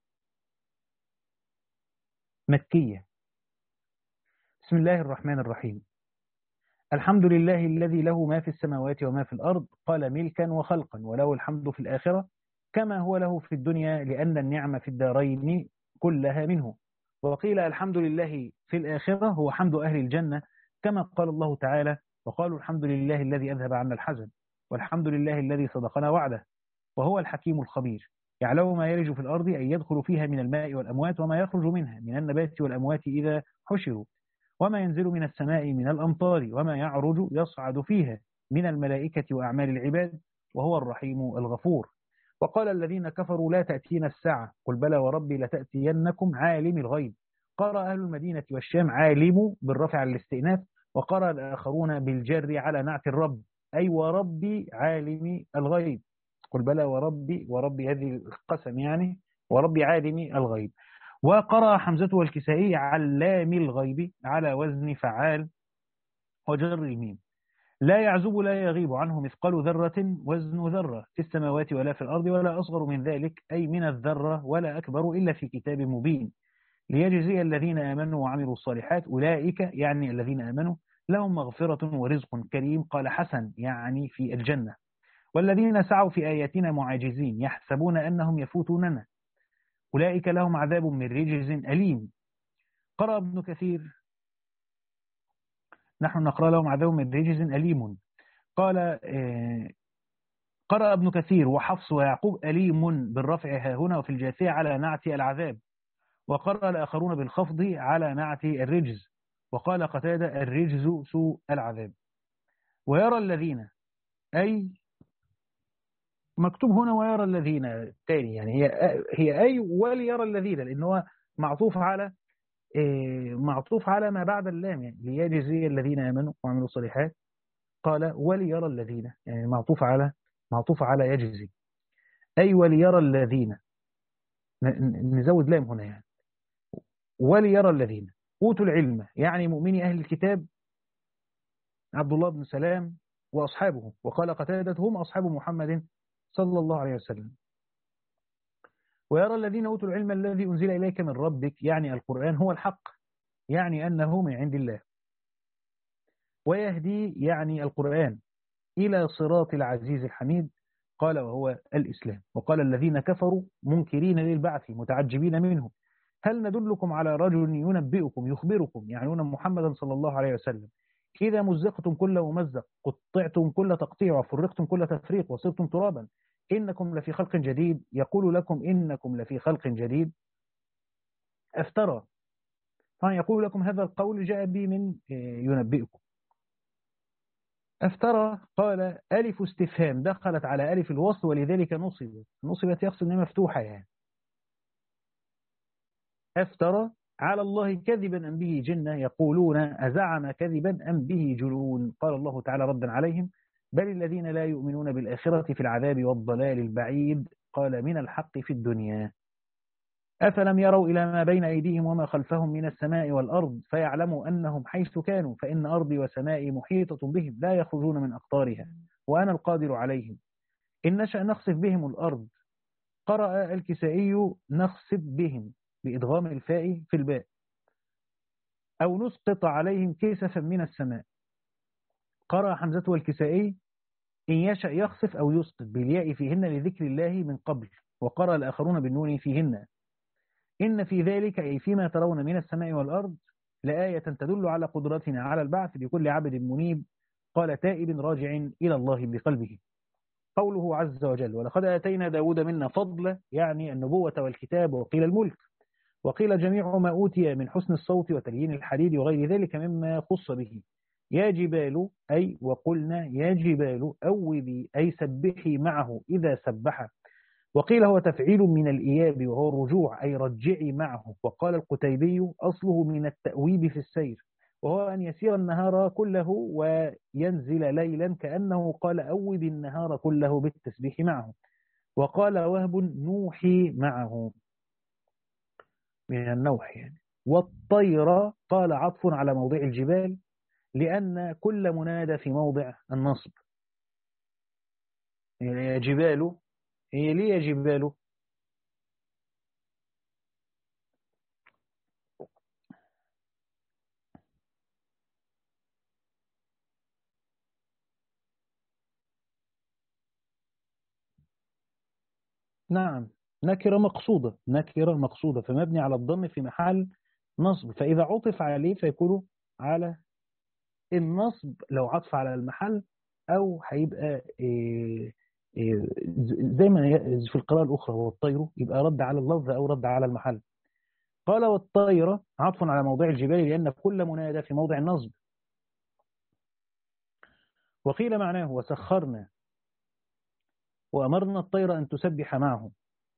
مكية. بسم الله الرحمن الرحيم. الحمد لله الذي له ما في السماوات وما في الأرض، قال ملكا وخلقا، وله الحمد في الآخرة كما هو له في الدنيا لأن النعمة في الدارين كلها منه. وقيل الحمد لله في الآخرة هو حمد أهل الجنة كما قال الله تعالى وقالوا الحمد لله الذي أذهب عنا الحزن والحمد لله الذي صدقنا وعده وهو الحكيم الخبير. يعلم ما يلج في الأرض أي يدخل فيها من الماء والأموات وما يخرج منها من النبات والأموات إذا حشروا وما ينزل من السماء من الأمطار وما يعرج يصعد فيها من الملائكة وأعمال العباد وهو الرحيم الغفور. وقال الذين كفروا لا تأتينا الساعة قل بلى وربي لتأتينكم عالم الغيب. قرأ أهل المدينة والشام عالم بالرفع على الاستئناف، وقرأ الآخرون بالجر على نعت الرب أي وربي عالم الغيب. قل بلى وربي، وربي هذه القسم يعني وربي عالم الغيب. وقرأ حمزة والكسائي علام الغيب على وزن فعال وجر الميم. لا يعزب لا يغيب عنه مثقال ذرة وزن ذرة في السماوات ولا في الأرض ولا أصغر من ذلك أي من الذرة ولا أكبر إلا في كتاب مبين ليجزي الذين آمنوا وعملوا الصالحات. أولئك يعني الذين آمنوا لهم مغفرة ورزق كريم. قال حسن يعني في الجنة. والذين سعوا في آياتنا معاجزين يحسبون أنهم يفوتوننا أولئك لهم عذاب من رجز أليم. قرأ ابن كثير نحن نقرأ لهم عذاب من رجز أليم. قال آه قرأ ابن كثير وحفص ويعقوب أليم بالرفع ها هنا وفي الجاثية على نعت العذاب. وقرأ الآخرون بالخفض على نعت الرجز. وقال قتادة الرجز سوء العذاب. ويرى الذين أي مكتوب هنا ويرى الذين الثاني يعني هي هي أي وليرى الذين لأن هو معطوف على معطوف على ما بعد اللام يعني ليجزي الذين آمنوا وعملوا الصالحات. قال وليرى الذين يعني معطوف على معطوف على يجزي أي وليرى الذين نزود لام هنا يعني وليرى الذين أوتوا العلم يعني مؤمني أهل الكتاب عبد الله بن سلام وأصحابه. وقال قتادة هم أصحاب محمد صلى الله عليه وسلم. ويرى الذين أوتوا العلم الذي أنزل إليك من ربك يعني القرآن هو الحق يعني أنه من عند الله. ويهدي يعني القرآن إلى صراط العزيز الحميد. قال وهو الإسلام. وقال الذين كفروا منكرين للبعث متعجبين منه هل ندلكم على رجل ينبئكم يخبركم يعنون محمدا صلى الله عليه وسلم إذا مزقتم كل ممزق قطعتم كل تقطيع وفرقتم كل تفريق وصرتم ترابا إنكم لفي خلق جديد. يقول لكم إنكم لفي خلق جديد أفترى يقول لكم هذا القول جاء بي من ينبئكم. أفترى قال ألف استفهام دخلت على ألف الوصل ولذلك نصبت نصبت يقصد أنها مفتوحة يعني. أفترى على الله كذبا أم به جنة يقولون أزعم كذبا أم به جنون. قال الله تعالى ردا عليهم بل الذين لا يؤمنون بالآخرة في العذاب والضلال البعيد. قال من الحق في الدنيا. أفلم يروا إلى ما بين أيديهم وما خلفهم من السماء والأرض فيعلموا أنهم حيث كانوا فإن أرضي وسمائي محيطة بهم لا يخرجون من أقطارها وأنا القادر عليهم إن نشأ نخسف بهم الأرض. قرأ الكسائي نخسف بهم بإدغام الفاء في الباء أو نسقط عليهم كسفا من السماء. قرأ حمزة والكسائي إن يشأ يخسف أو يسقط بالياء فيهن لذكر الله من قبل. وقرأ الآخرون بالنون فيهن. إن في ذلك أي فيما ترون من السماء والأرض لآية تدل على قدرتنا على البعث بكل عبد منيب. قال تائب راجع إلى الله بقلبه. قوله عز وجل ولقد آتينا داود منا فضل يعني النبوة والكتاب وقيل الملك وقيل جميع ما أوتي من حسن الصوت وتليين الحديد وغير ذلك مما خص به. يا جبال أي وقلنا يا جبال أوبي أي سبحي معه إذا سبح. وقيل هو تفعيل من الإياب وهو الرجوع أي رجعي معه. وقال القتيبي أصله من التأويب في السير وهو أن يسير النهار كله وينزل ليلا كأنه قال أوب النهار كله بالتسبيح معه. وقال وهب نوحي معه من النوح يعني. والطير قال عطف على موضع الجبال لأن كل منادى في موضع النصب. يا جبال هي ليه يا جبال نعم نكرة مقصودة نكرة مقصودة فمبني على الضم في محل نصب فإذا عطف عليه فيكون على النصب لو عطف على المحل أو هيبقى إيه إيه زي ما في القراءة الأخرى والطير يبقى رد على اللفظ أو رد على المحل. قال والطير عطف على موضع الجبال لأن كل منادى في موضع النصب. وقيل معناه وسخرنا وأمرنا الطير أن تسبح معه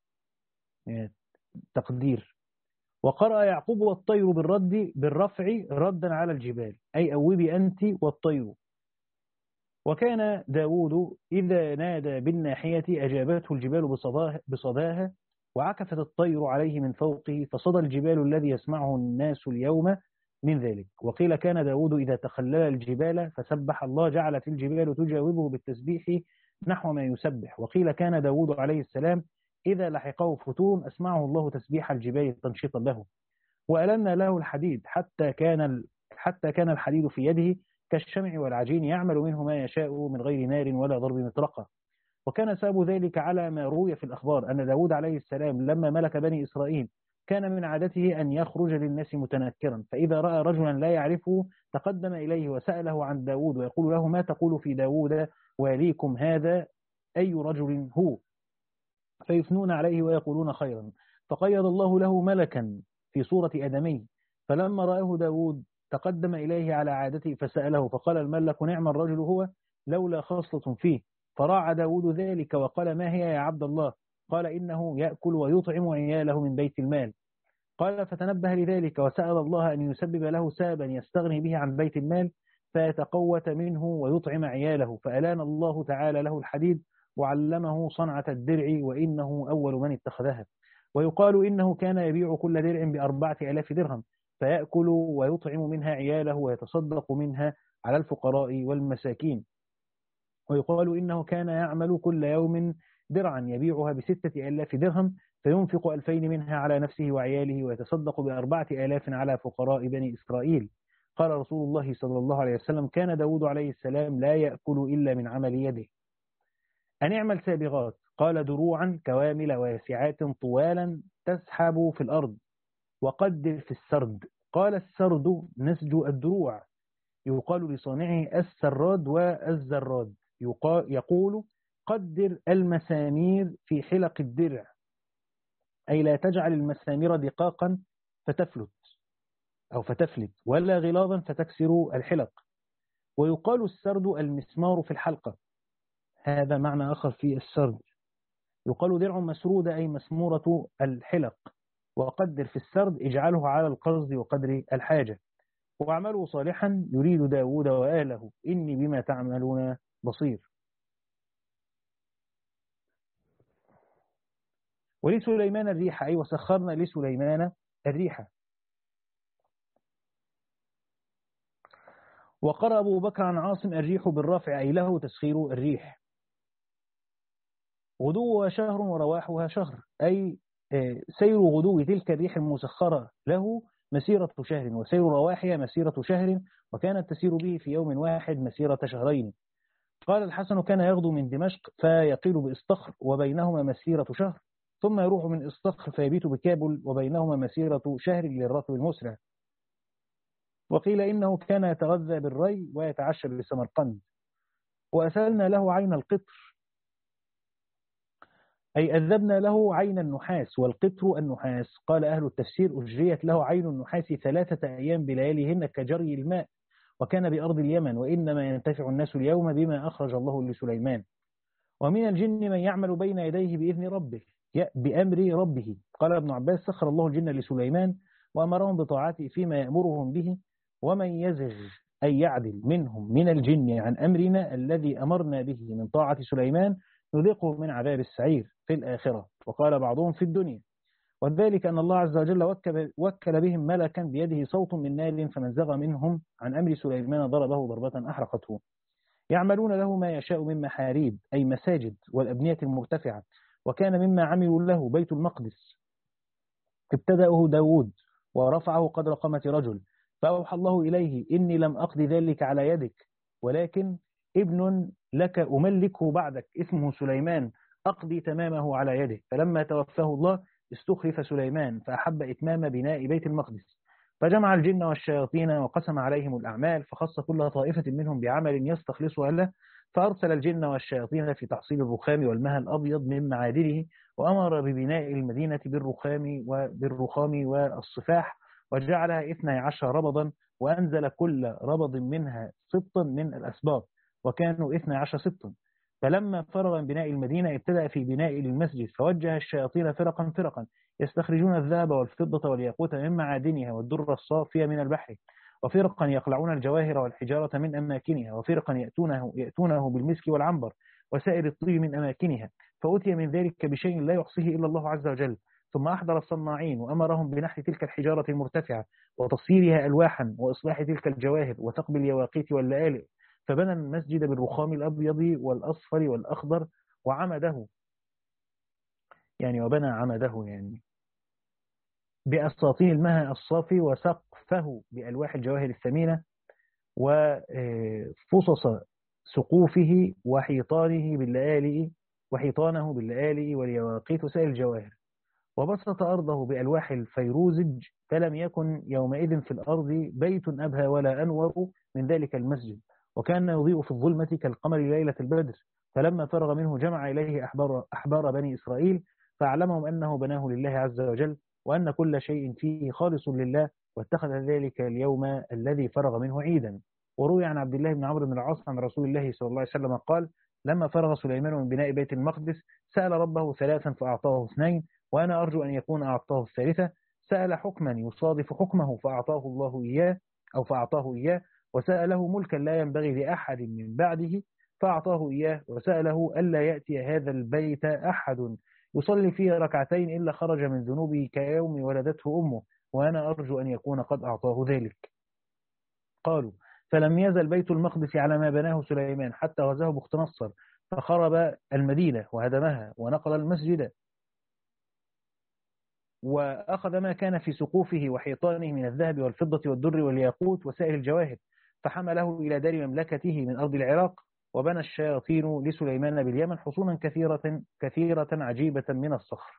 تقدير. وقرأ يعقوب والطير بالرد بالرفع ردا على الجبال أي أوبي أنت والطير. وكان داود إذا نادى بالناحية أجابته الجبال بصداها, بصداها وعكفت الطير عليه من فوقه فصدى الجبال الذي يسمعه الناس اليوم من ذلك. وقيل كان داود إذا تخلل الجبال فسبح الله جعلت الجبال تجاوبه بالتسبيح نحو ما يسبح. وقيل كان داود عليه السلام إذا لحقه فتور أسمعه الله تسبيح الجبال تنشيطا له. وألنا له الحديد حتى كان حتى كان الحديد في يده كالشمع والعجين يعمل منه ما يشاء من غير نار ولا ضرب مطرقة. وكان سبب ذلك على ما روي في الأخبار أن داود عليه السلام لما ملك بني إسرائيل كان من عادته أن يخرج للناس متنكرا، فإذا رأى رجلا لا يعرفه تقدم إليه وسأله عن داود ويقول له: ما تقول في داود واليكم هذا؟ أي رجل هو؟ فيثنون عليه ويقولون خيرا. فقيض الله له ملكا في صورة آدمي، فلما رآه داود تقدم إليه على عادته فسأله، فقال الملك: نعم الرجل هو، لولا خاصة فيه. فراعى داود ذلك وقال: ما هي يا عبد الله؟ قال: إنه يأكل ويطعم عياله من بيت المال. قال: فتنبه لذلك وسأل الله أن يسبب له سببا يستغني به عن بيت المال فيتقوت منه ويطعم عياله، فألان الله تعالى له الحديد وعلمه صنعة الدرع، وإنه أول من اتخذها. ويقال إنه كان يبيع كل درع بأربعة آلاف درهم، فيأكل ويطعم منها عياله ويتصدق منها على الفقراء والمساكين. ويقال إنه كان يعمل كل يوم درعا يبيعها بستة آلاف درهم، فينفق ألفين منها على نفسه وعياله ويتصدق بأربعة آلاف على فقراء بني إسرائيل. قال رسول الله صلى الله عليه وسلم: كان داود عليه السلام لا يأكل إلا من عمل يده. أن اعمل سابغات، قال: دروعا كوامل واسعات طوالا تسحب في الأرض، وقدر في السرد. قال: السرد نسج الدروع، يقال لصانعه السراد والزراد. يقول: قدر المسامير في حلق الدرع، أي لا تجعل المسامير دقاقا فتفلت أو فتفلت، ولا غلاظا فتكسر الحلق. ويقال السرد المسمار في الحلقة، هذا معنى آخر في السرد. يقال درع مسرودة أي مسمورة الحلق. وقدر في السرد اجعله على القصد وقدر الحاجة. واعملوا صالحا يريد داود وآله إني بما تعملون بصير. ولسليمان الريح، أي وسخرنا لسليمان الريح. وقرأ أبو بكر عن عاصم: الريح بالرافع، أي له تسخير الريح. غدوها شهر ورواحها شهر، أي سير غدو تلك الريح المسخرة له مسيرة شهر، وسير رواحها مسيرة شهر، وكانت تسير به في يوم واحد مسيرة شهرين. قال الحسن: كان يغدو من دمشق فيقيل بإسطخر وبينهما مسيرة شهر، ثم يروح من إسطخر فيبيت بكابل وبينهما مسيرة شهر للركب المسرع. وقيل إنه كان يتغذى بالري ويتعشى بسمرقند. وأسألنا له عين القطر، أي أذبنا له عين النحاس، والقطر النحاس. قال أهل التفسير: أجريت له عين النحاس ثلاثة أيام بلياليهن كجري الماء، وكان بأرض اليمن، وإنما ينتفع الناس اليوم بما أخرج الله لسليمان. ومن الجن من يعمل بين يديه بإذن ربه بأمر ربه. قال ابن عباس: سخر الله الجن لسليمان وأمرهم بطاعته فيما يأمرهم به، ومن يزغ أي يعدل منهم من الجن عن أمرنا الذي أمرنا به من طاعة سليمان نذيقه من عذاب السعير في الآخرة. وقال بعضهم: في الدنيا. وذلك أن الله عز وجل وكل, وكل بهم ملكا بيده صوت من نار، فمن زغ منهم عن أمر سليمان ضربه ضربة أحرقته. يعملون له ما يشاء من محاريب، أي مساجد والأبنية المرتفعة. وكان مما عملوا له بيت المقدس، ابتدأه داود ورفعه قدر قامة رجل، فأوحى الله إليه: إني لم أقض ذلك على يدك، ولكن ابن لك أملكه بعدك اسمه سليمان، أقضي تمامه على يده. فلما توفاه الله استخلف سليمان، فأحب إتمام بناء بيت المقدس، فجمع الجن والشياطين وقسم عليهم الأعمال، فخص كل طائفة منهم بعمل يستخلصها له، فأرسل الجن والشياطين في تحصيل الرخام والماء الأبيض من معادنه، وأمر ببناء المدينة بالرخام وبالرخام والصفاح، وجعلها اثني عشر ربضا، وأنزل كل ربض منها سبطا من الأسباط، وكانوا اثني عشر سبطا. فلما فرغ من بناء المدينة ابتدأ في بناء المسجد، فوجه الشياطين فرقا فرقا يستخرجون الذهب والفضة والياقوت من معادنها والدر الصافية من البحر، وفرقا يقلعون الجواهر والحجارة من أماكنها، وفرقا يأتونه, يأتونه بالمسك والعنبر وسائر الطيب من أماكنها. فأتي من ذلك بشيء لا يحصيه إلا الله عز وجل. ثم أحضر الصناعين وأمرهم بنحت تلك الحجارة المرتفعة وتصيرها ألواحا وإصلاح تلك الجواهر وثقب اليواقيت واللآلئ، فبنى المسجد بالرخام الأبيض والأصفر والأخضر، وعمده يعني وبنى عمده يعني بأساطين الماء الصافي، وسقفه بألواح الجواهر الثمينة، وفصص سقوفه وحيطانه باللآلئ وحيطانه باللآلئ واليواقيت وسائر الجواهر، وبسط أرضه بألواح الفيروزج، فلم يكن يومئذ في الأرض بيت أبهى ولا أنور من ذلك المسجد، وكان يضيء في الظلمة كالقمر ليلة البدر. فلما فرغ منه جمع إليه أحبار, أحبار بني إسرائيل، فأعلمهم أنه بناه لله عز وجل، وأن كل شيء فيه خالص لله، واتخذ ذلك اليوم الذي فرغ منه عيدا. وروي عن عبد الله بن عمرو بن العاص عن رسول الله صلى الله عليه وسلم قال: لما فرغ سليمان من بناء بيت المقدس سأل ربه ثلاثا فأعطاه اثنين، وأنا أرجو أن يكون أعطاه الثالثة. سأل حكما يصادف حكمه فأعطاه الله إياه أو فأعطاه إياه، وسأله ملكا لا ينبغي لأحد من بعده فأعطاه إياه، وسأله ألا يأتي هذا البيت أحد يصلي فيه ركعتين إلا خرج من ذنوبه كيوم ولدته أمه، وأنا أرجو أن يكون قد أعطاه ذلك. قالوا: فلم يزل بيت المقدس على ما بناه سليمان حتى غزاه بخت نصر، فخرب المدينة وهدمها ونقل المسجد، وأخذ ما كان في سقوفه وحيطانه من الذهب والفضة والدر والياقوت وسائر الجواهر، فحمله إلى دار مملكته من أرض العراق. وبنى الشياطين لسليمان باليمن حصونا كثيرة كثيرة عجيبة من الصخر.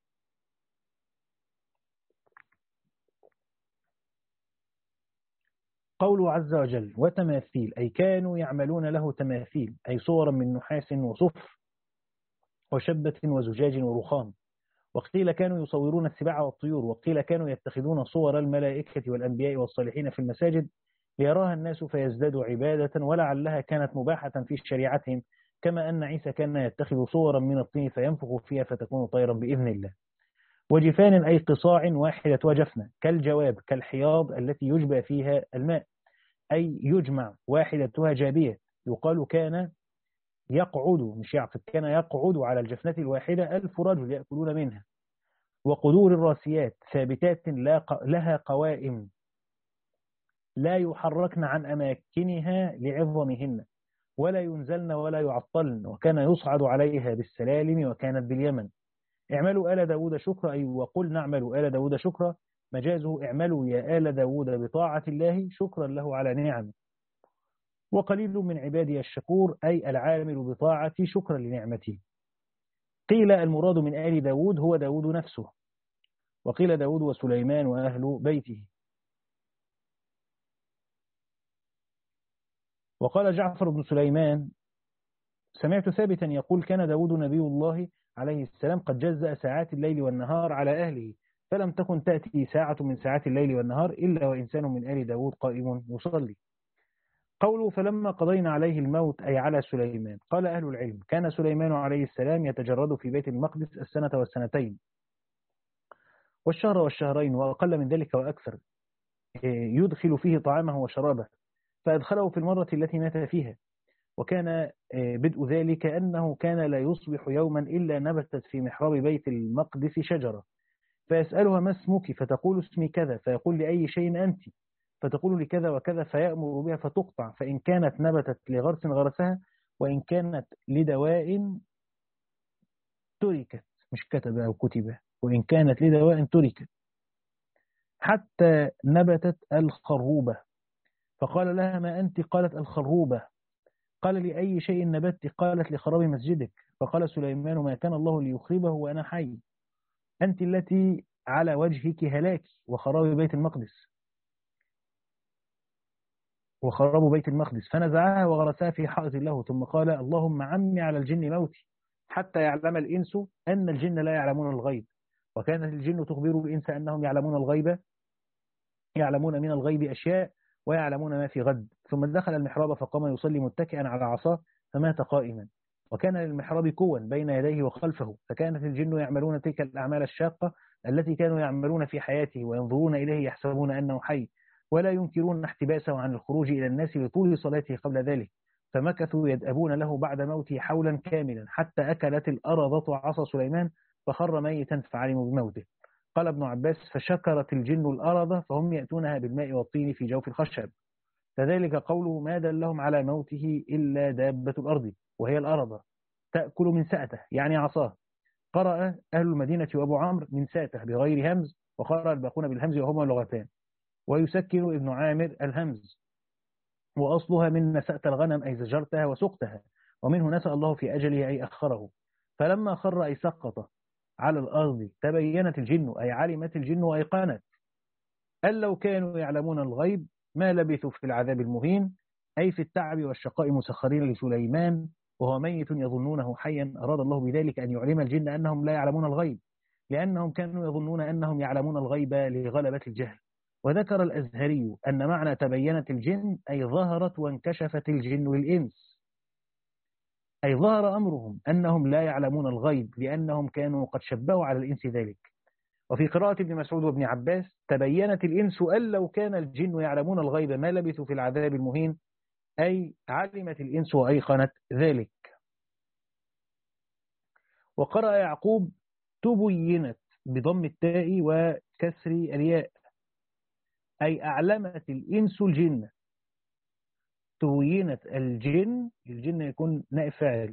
قوله عز وجل: وتماثيل، أي كانوا يعملون له تماثيل، أي صورا من نحاس وصفر وشبة وزجاج ورخام. وقيل كانوا يصورون السباع والطيور، وقيل كانوا يتخذون صور الملائكة والأنبياء والصالحين في المساجد ليراها الناس فيزدادوا عبادة، ولعلها كانت مباحة في شريعتهم، كما أن عيسى كان يتخذ صورا من الطين فينفخ فيها فتكون طيرا بإذن الله. وجفان، أي قصاع واحدة وجفنة، كالجواب كالحياض التي يجبى فيها الماء، أي يجمع واحدتها جابية. يقال كان يقعد مش يعقد كان يقعد على الجفنة الواحدة ألف رجل يأكلون منها. وقدور الراسيات ثابتات لها قوائم لا يحركن عن أماكنها لعظمهن، ولا ينزلن ولا يعطلن، وكان يصعد عليها بالسلالم، وكانت باليمن. اعملوا آل داود شكرا، أي وقل نعمل آل داود شكرا، مجازه اعملوا يا آل داود بطاعة الله شكرا له على نعمه. وقليل من عبادي الشكور، أي العامل بطاعة شكرا لنعمته. قيل المراد من آل داود هو داود نفسه، وقيل داود وسليمان وأهل بيته. وقال جعفر بن سليمان: سمعت ثابتا يقول: كان داود نبي الله عليه السلام قد جزأ ساعات الليل والنهار على أهله، فلم تكن تأتي ساعة من ساعات الليل والنهار إلا وإنسان من آل داود قائم يصلي. قوله: فلما قضينا عليه الموت، أي على سليمان. قال أهل العلم: كان سليمان عليه السلام يتجرد في بيت المقدس السنة والسنتين والشهر والشهرين وأقل من ذلك وأكثر، يدخل فيه طعامه وشرابه، فأدخله في المرة التي مات فيها. وكان بدء ذلك أنه كان لا يصبح يوما إلا نبتت في محراب بيت المقدس شجرة، فيسألها: ما اسمك؟ فتقول: اسمي كذا. فيقول: لأي شيء أنت؟ فتقول: لكذا وكذا. فيأمر بها فتقطع، فإن كانت نبتت لغرس غرسها، وإن كانت لدواء تركت، مش كتب أو كتب، وإن كانت لدواء تركت، حتى نبتت الخروبة. فقال لها: ما أنت؟ قالت: الخروبة. قال: لأي شيء نبت؟ قالت: لخراب مسجدك. فقال سليمان: ما كان الله ليخربه وأنا حي، أنت التي على وجهك هلاك وخراب بيت المقدس وخراب بيت المقدس. فنزعها وغرسها في حائط له، ثم قال: اللهم عمي على الجن موتي، حتى يعلم الإنس أن الجن لا يعلمون الغيب، وكانت الجن تخبر الإنس أنهم يعلمون الغيب، يعلمون من الغيب أشياء ويعلمون ما في غد. ثم دخل المحراب فقام يصلي متكئا على عصاه فمات قائما. وكان للمحراب كوا بين يديه وخلفه، فكانت الجن يعملون تلك الأعمال الشاقة التي كانوا يعملون في حياته، وينظرون إليه يحسبون أنه حي، ولا ينكرون احتباسه عن الخروج إلى الناس لطول صلاته قبل ذلك. فمكثوا يدأبون له بعد موته حولا كاملا، حتى أكلت الأرضة عصا سليمان فخر ميتا فعلموا بموته. قال ابن عباس: فشكرت الجن الأرض فهم يأتونها بالماء والطين في جوف الخشب. فذلك قوله: ما دلهم على موته إلا دابة الأرض، وهي الأرض تأكل من سأته يعني عصاه. قرأ أهل المدينة وأبو عمرو من ساته بغير همز، وقرأ الباقون بالهمز وهما لغتان. ويسكن ابن عامر الهمز. وأصلها من نسأت الغنم أي زجرتها وسقتها، ومنه نسأ الله في أجله أي أخره. فلما خر أي سقط على الأرض تبينت الجن أي علمت الجن وأيقنت أن لو كانوا يعلمون الغيب ما لبثوا في العذاب المهين، أي في التعب والشقاء مسخرين لسليمان وهو ميت يظنونه حيا. أراد الله بذلك أن يعلم الجن أنهم لا يعلمون الغيب، لأنهم كانوا يظنون أنهم يعلمون الغيب لغلبة الجهل. وذكر الأزهري أن معنى تبينت الجن أي ظهرت وانكشفت الجن للإنس، أي ظهر أمرهم أنهم لا يعلمون الغيب لأنهم كانوا قد شبهوا على الإنس ذلك. وفي قراءة ابن مسعود وابن عباس تبينت الإنس أن لو كان الجن يعلمون الغيب ما لبثوا في العذاب المهين، أي علمت الإنس وأيقنت ذلك. وقرأ يعقوب تبينت بضم التاء وكسر الياء، أي أعلمت الإنس الجن. تبينت الجن، الجن يكون نائب فاعل،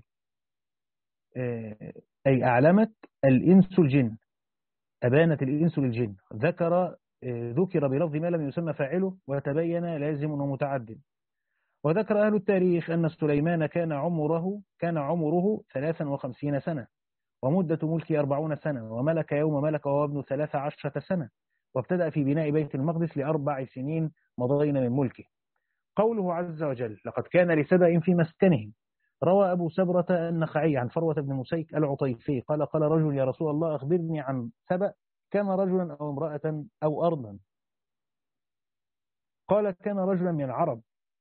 أي أعلمت الإنس الجن، أبانت الإنس للجن. ذكر ذكر بلفظ ما لم يسمى فاعله وتبين لازم ومتعد. وذكر أهل التاريخ أن سليمان كان عمره كان عمره ثلاثا وخمسين سنة، ومدة ملكه أربعون سنة، وملك يوم ملك وهو ابن ثلاث عشرة سنة، وابتدأ في بناء بيت المقدس لأربع سنين مضين من ملكه. قوله عز وجل لقد كان لسبأ في مسكنهم. روى أبو سبرة النخعي عن فروة بن مسيك العطيفي قال قال رجل يا رسول الله أخبرني عن سبأ، كان رجلا أو امرأة أو أرضا؟ قال كان رجلا من العرب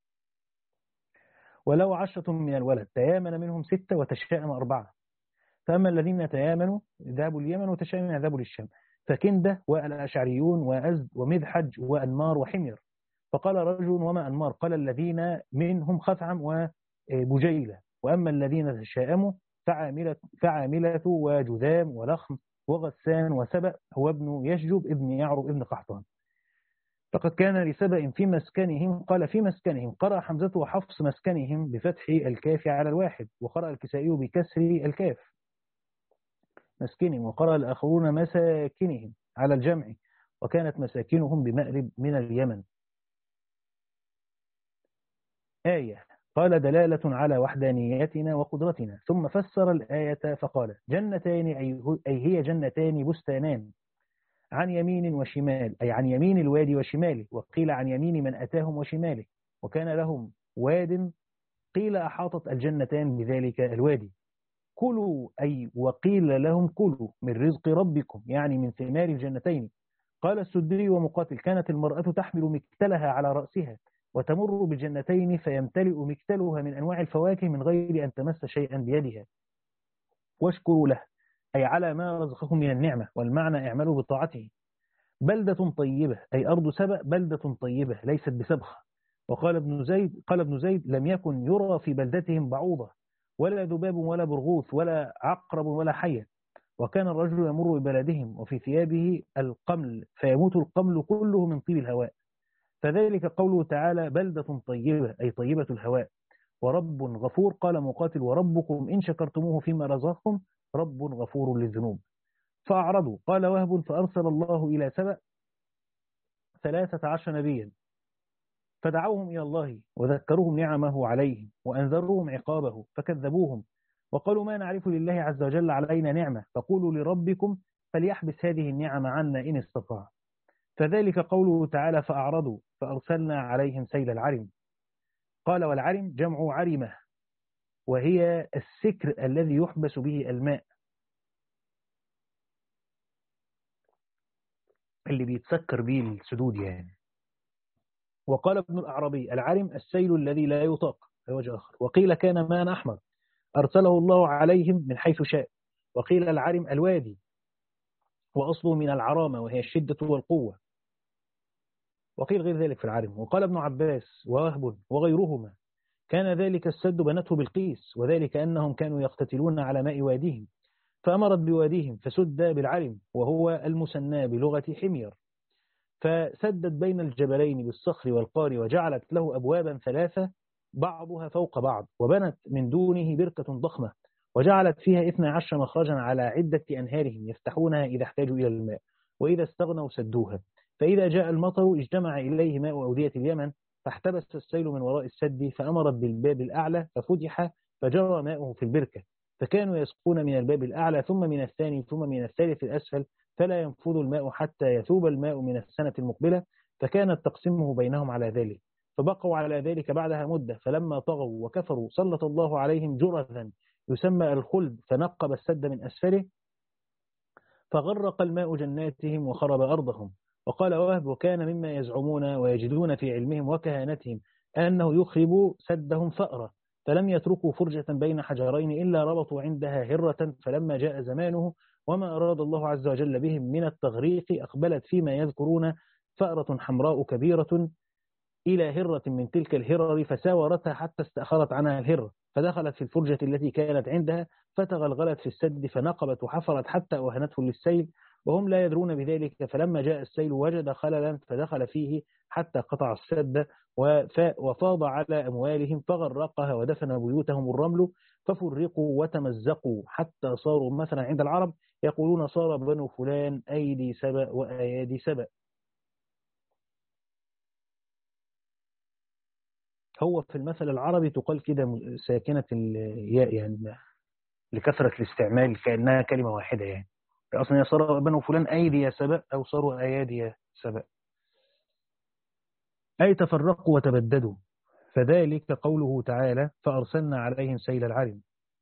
ولو عشرة من الولد، تيامن منهم ستة وتشاءم أربعة، فأما الذين تيامنوا ذهبوا اليمن وتشاءم ذهبوا للشام، فكندة والأشعريون وأزد ومذحج وأنمار وحمير. فقال رجل وما أنمار؟ قال الذين منهم خثعم وبجيلة، وأما الذين تشاءموا فعاملة, فعاملة وجذام ولخم وغسان وسبأ هو ابن يشجب ابن يعرب ابن قحطان. فقد كان لسبأ في مسكنهم. قال في مسكنهم. قرأ حمزة وحفص مسكنهم بفتح الكاف على الواحد، وقرأ الكسائي بكسر الكاف مسكنهم، وقرأ الآخرون مساكنهم على الجمع، وكانت مساكنهم بمأرب من اليمن. آية. قال دلالة على وحدانيتنا وقدرتنا. ثم فسر الآية فقال جنتان أي هي جنتان بستانان عن يمين وشمال، أي عن يمين الوادي وشماله، وقيل عن يمين من أتاهم وشماله، وكان لهم واد قيل أحاطت الجنتان بذلك الوادي. كلوا أي وقيل لهم كلوا من رزق ربكم، يعني من ثمار الجنتين. قال السدي ومقاتل كانت المرأة تحمل مكتلها على رأسها وتمر بالجنتين فيمتلئ مكتلها من أنواع الفواكه من غير أن تمس شيئا بيدها. واشكروا له أي على ما رزقكم من النعمة، والمعنى اعملوا بطاعته. بلدة طيبة أي أرض سبأ بلدة طيبة ليست بسبخة. وقال ابن زيد قال ابن زيد لم يكن يرى في بلدتهم بعوضة ولا ذباب ولا برغوث ولا عقرب ولا حية. وكان الرجل يمر ببلدهم وفي ثيابه القمل فيموت القمل كله من طيب الهواء، فذلك قوله تعالى بلدة طيبة أي طيبة الهواء. ورب غفور. قال مقاتل وربكم إن شكرتموه فيما رزقكم رب غفور للذنوب. فأعرضوا. قال وهب فأرسل الله إلى سبأ ثلاثة عشر نبيا فدعوهم إلى الله وذكروهم نعمه عليهم وأنذروهم عقابه فكذبوهم وقالوا ما نعرف لله عز وجل علينا نعمة، فقولوا لربكم فليحبس هذه النعم عنا إن استطاع. فذلك قوله تعالى فأعرضوا فأرسلنا عليهم سيل العرم. قال والعرم جمع عرمة، وهي السكر الذي يحبس به الماء، اللي بيتسكر به السدود يعني. وقال ابن الأعرابي العرم السيل الذي لا يطاق بوجه آخر. وقيل كان ماء أحمر أرسله الله عليهم من حيث شاء. وقيل العرم الوادي وأصله من العرامة وهي الشدة والقوة. وقيل غير ذلك في العرم. وقال ابن عباس ووهب وغيرهما كان ذلك السد بنته بالقيس، وذلك أنهم كانوا يقتتلون على ماء واديهم فأمرت بواديهم فسد بالعرم وهو المسنى بلغة حمير، فسدت بين الجبلين بالصخر والقار وجعلت له أبوابا ثلاثة بعضها فوق بعض، وبنت من دونه بركة ضخمة وجعلت فيها اثنى عشر مخرجا على عدة أنهارهم يفتحونها إذا احتاجوا إلى الماء، وإذا استغنوا سدوها، فإذا جاء المطر اجتمع إليه ماء أودية اليمن فاحتبس السيل من وراء السد، فأمرت بالباب الأعلى ففتح فجرى ماؤه في البركة، فكانوا يسقون من الباب الأعلى ثم من الثاني ثم من الثالث الأسفل، فلا ينفذ الماء حتى يثوب الماء من السنة المقبلة، فكانت تقسمه بينهم على ذلك، فبقوا على ذلك بعدها مدة، فلما طغوا وكفروا سلط الله عليهم جرذا يسمى الخلد، فنقب السد من أسفله، فغرق الماء جناتهم وخرب أرضهم. وقال وهب وكان مما يزعمون ويجدون في علمهم وكهانتهم أنه يخرب سدهم فأرة، فلم يتركوا فرجة بين حجرين إلا ربطوا عندها هرة، فلما جاء زمانه وما أراد الله عز وجل بهم من التغريق أقبلت فيما يذكرون فأرة حمراء كبيرة إلى هرة من تلك الهرر، فساورتها حتى استأخرت عنها الهرة، فدخلت في الفرجة التي كانت عندها، فتغلغلت في السد فنقبت وحفرت حتى أوهنته للسيل، وهم لا يدرون بذلك، فلما جاء السيل وجد خللا فدخل فيه حتى قطع السد وفاض على أموالهم فغرقها ودفن بيوتهم الرمل، ففرقوا وتمزقوا حتى صاروا مثلا عند العرب يقولون صار بنو فلان أيدي سبأ وأيادي سبأ. هو في المثل العربي تقال كده ساكنة الياء يعني لكثرة الاستعمال كأنها كلمة واحدة، يعني أصلا يا صار بنو فلان أيدي يا سبأ أو صاروا أيادي يا سبأ، أي تفرقوا وتبددوا، فذلك قوله تعالى فأرسلنا عليهم سيل العرم.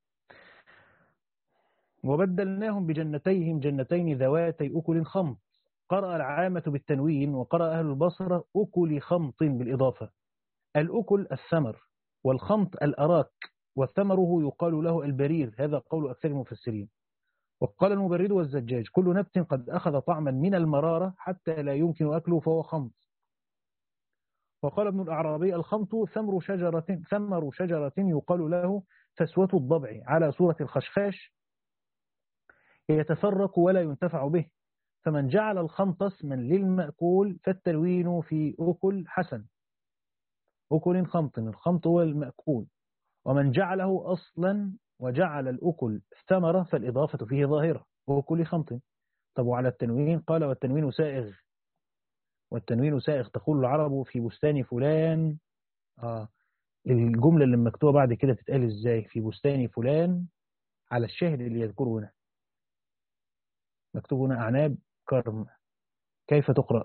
وبدلناهم بجنتيهم جنتين ذواتي أكل خمط، قرأ العامة بالتنوين وقرأ أهل البصرة أكل خمط بالإضافة، الأكل الثمر والخمط الأراك، والثمره يقال له البرير، هذا قول أكثر المفسرين. وقال المبرد والزجاج كل نبت قد أخذ طعما من المرارة حتى لا يمكن أكله فهو خمط. وقال ابن الأعرابي الخمط ثمر شجرة ثمر شجرة يقال له فسوة الضبع على صورة الخشخاش يتفرق ولا ينتفع به، فمن جعل الخمط اسما للمأكول فالتلوين في أكل حسن، أكل خمط، الخمط هو المأكول، ومن جعله أصلا وجعل الأكل ثمرة فالإضافة فيه ظاهرة أكل خمط. طب وعلى التنوين قال والتنوين سائغ، والتنوين سائغ تقول العرب في بستان فلان. آه الجملة اللي مكتوبة بعد كده تتقال إزاي؟ في بستان فلان على الشاهد اللي يذكره هنا مكتوب هنا أعناب كرم، كيف تقرأ؟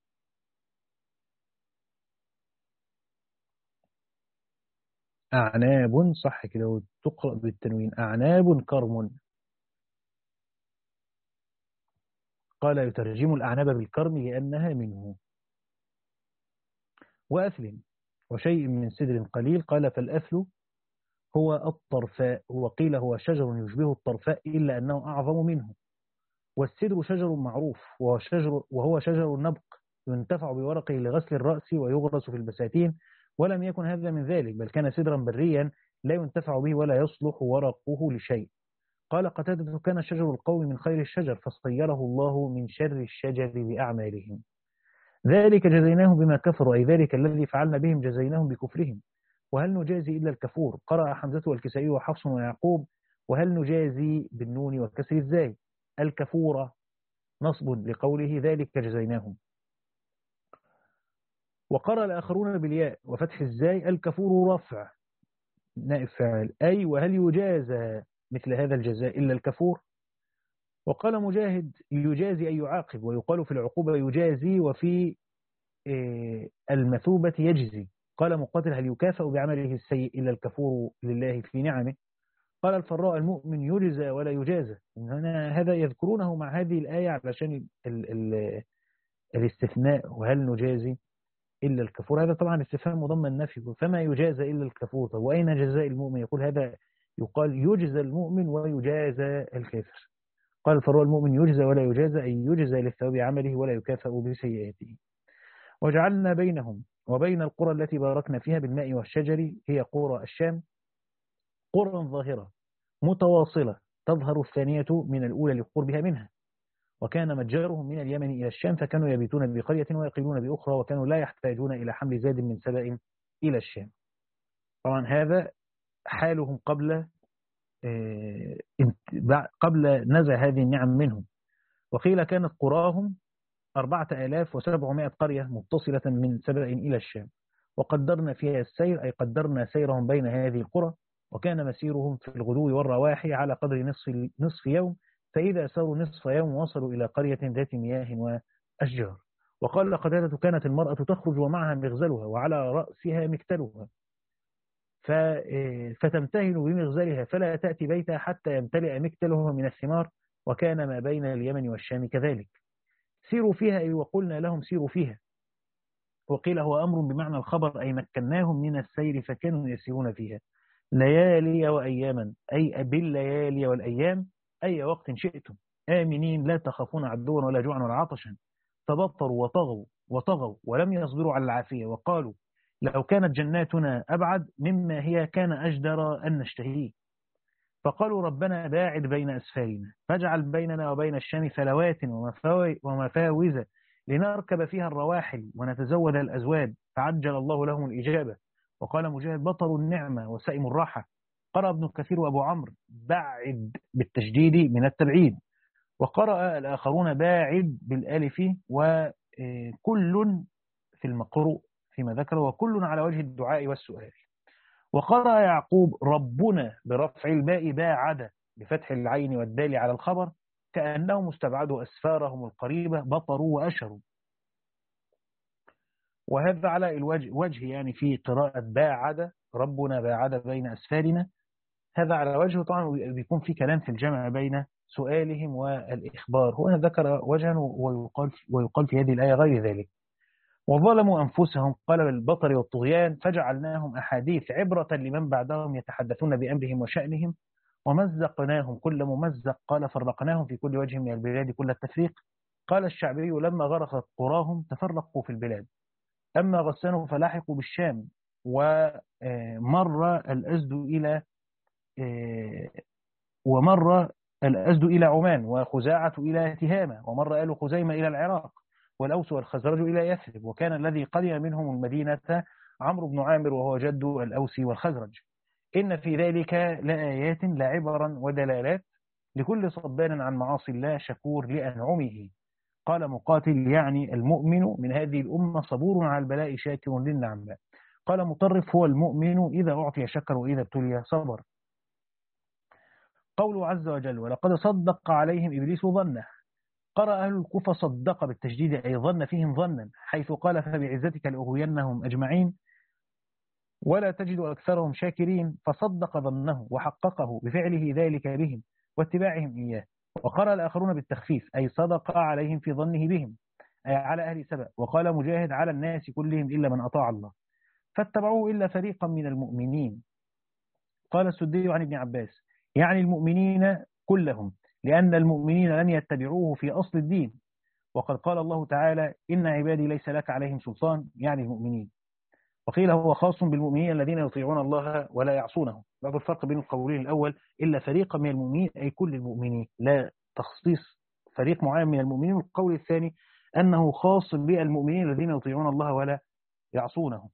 أعناب صح كده وتقرأ بالتنوين أعناب كرم. قال يترجم الأعناب بالكرم لأنها منه. وأثل وشيء من سدر قليل، قال فالأثل هو الطرفاء، وقيل هو شجر يشبه الطرفاء إلا أنه أعظم منه. والسدر شجر معروف وهو شجر, وهو شجر النبق ينتفع بورقه لغسل الرأس ويغرس في البساتين، ولم يكن هذا من ذلك، بل كان سدرا بريا لا ينتفع به ولا يصلح ورقه لشيء. قال قتادة كان شجر القوم من خير الشجر فصيره الله من شر الشجر بأعمالهم، ذلك جزيناهم بما كفروا، أي ذلك الذي فعلنا بهم جزيناهم بكفرهم. وهل نجازي إلا الكفور؟ قرأ حمزة والكسائي وحفص ويعقوب وهل نجازي بالنون وكسر الزاي الكفور نصب لقوله ذلك جزيناهم. وقرأ الآخرون بالياء وفتح الزاي الكفور رفع نائب فاعل، أي وهل يجازى مثل هذا الجزاء إلا الكفور. وقال مجاهد يجازي أي يعاقب، ويقال في العقوبة يجازي وفي المثوبة يجزي. قال مقاتل هل يكافأ بعمله السيء إلا الكفور لله في نعمه. قال الفراء المؤمن يجزى ولا يجازى، هنا هذا يذكرونه مع هذه الآية علشان ال ال الاستثناء وهل نجازي إلا الكفور، هذا طبعا استفهام مضمن نفي، فما يجازى إلا الكفور. طب وأين جزاء المؤمن؟ يقول هذا يقال يجزى المؤمن ويجازى الكافر. قال الفراء المؤمن يجزى ولا يجازى، أي يجزى للثواب عمله ولا يكافأ بسيئاته. وجعلنا بينهم وبين القرى التي باركنا فيها بالماء والشجر هي قرى الشام قرى ظاهرة متواصلة تظهر الثانية من الأولى لقربها منها، وكان متجرهم من اليمن إلى الشام، فكانوا يبيتون بقرية ويقيلون بأخرى، وكانوا لا يحتاجون إلى حمل زاد من سبأ إلى الشام. طبعا هذا حالهم قبل قبل نزع هذه النعم منهم. وقيل كانت قراهم أربعة آلاف وسبعمائة قرية متصلة من سبأ إلى الشام، وقدرنا فيها السير أي قدرنا سيرهم بين هذه القرى، وكان مسيرهم في الغدو والرواح على قدر نصف, نصف يوم، فإذا ساروا نصف يوم وصلوا إلى قرية ذات مياه وأشجار. وقال قتادة كانت المرأة تخرج ومعها مغزلها وعلى رأسها مكتلها، فتمتهن بمغزلها فلا تأتي بيتها حتى يمتلئ مكتلها من الثمار، وكان ما بين اليمن والشام كذلك. سيروا فيها أي وقلنا لهم سيروا فيها، وقيل هو أمر بمعنى الخبر أي مكناهم من السير فكانوا يسيرون فيها ليالي وأياما أي بالليالي والأيام أي وقت شئتم آمنين لا تخافون عدوا ولا جوعا ولا عطشا، تبطروا وطغوا وطغوا ولم يصبروا على العافية، وقالوا لو كانت جناتنا أبعد مما هي كان أجدر أن نشتهيه، فقالوا ربنا باعد بين أسفارنا فاجعل بيننا وبين الشام فلوات ومفاوز لنركب فيها الرواحل ونتزود الأزواد، فعجل الله لهم الإجابة. وقال مجاهد بطر النعمة وسائم الراحة. قرأ ابن كثير وأبو عمرو بعد بالتشديد من التبعيد، وقرأ الآخرون باعد بالالف، وكل في المقروء فيما ذكر وكل على وجه الدعاء والسؤال. وقرأ يعقوب ربنا برفع الباء باعد بفتح العين والدال على الخبر كأنهم استبعدوا أسفارهم القريبة بطروا وأشروا، وهذا على الوجه وجه يعني في قراءة باعد ربنا باعد بين أسفارنا، هذا على وجه طبعا بيكون في كلام في الجمع بين سؤالهم والإخبار، هنا ذكر وجها ويقال, ويقال في هذه الآية غير ذلك. وظلموا أنفسهم قال بالبطر والطغيان فجعلناهم أحاديث عبرة لمن بعدهم يتحدثون بأمرهم وشأنهم، ومزقناهم كل ممزق قال فرقناهم في كل وجه من البلاد كل التفريق. قال الشعبي لما غرقت قراهم تفرقوا في البلاد، أما غسانوا فلاحقوا بالشام، ومر الأزد إلى ومر الأزد إلى عمان، وخزاعة إلى تهامة، ومر آل خزيمة إلى العراق، والأوس والخزرج إلى يثرب، وكان الذي قدم منهم المدينة عمرو بن عامر وهو جد الأوس والخزرج. إن في ذلك لآيات لعبرا ودلالات لكل صبان عن معاصي الله شكور لأنعمه. قال مقاتل يعني المؤمن من هذه الأمة صبور على البلاء شاكر للنعمة. قال مطرف هو المؤمن إذا أعطي شكر وإذا ابتلي صبر. قوله عز وجل ولقد صدق عليهم إبليس ظنه. قرأ أهل الكوفة صدق بالتجديد أي ظن فيهم ظنا، حيث قال فبعزتك لأغوينهم أجمعين ولا تجد أكثرهم شاكرين، فصدق ظنه وحققه بفعله ذلك بهم واتباعهم إياه. وقرأ الآخرون بالتخفيف أي صدق عليهم في ظنه بهم أي على أهل سبأ. وقال مجاهد على الناس كلهم إلا من أطاع الله فاتبعوه إلا فريقا من المؤمنين. قال السدي عن ابن عباس يعني المؤمنين كلهم، لأن المؤمنين لن يتبعوه في أصل الدين. وقد قال الله تعالى إن عبادي ليس لك عليهم سلطان يعني المؤمنين. وقيل هو خاص بالمؤمنين الذين يطيعون الله ولا يعصونه. بعض الفرق بين القولين الأول إلا فريقا من المؤمنين أي كل المؤمنين، لا تخصيص فريق معين من المؤمنين. والقول الثاني أنه خاص بالمؤمنين الذين يطيعون الله ولا يعصونه.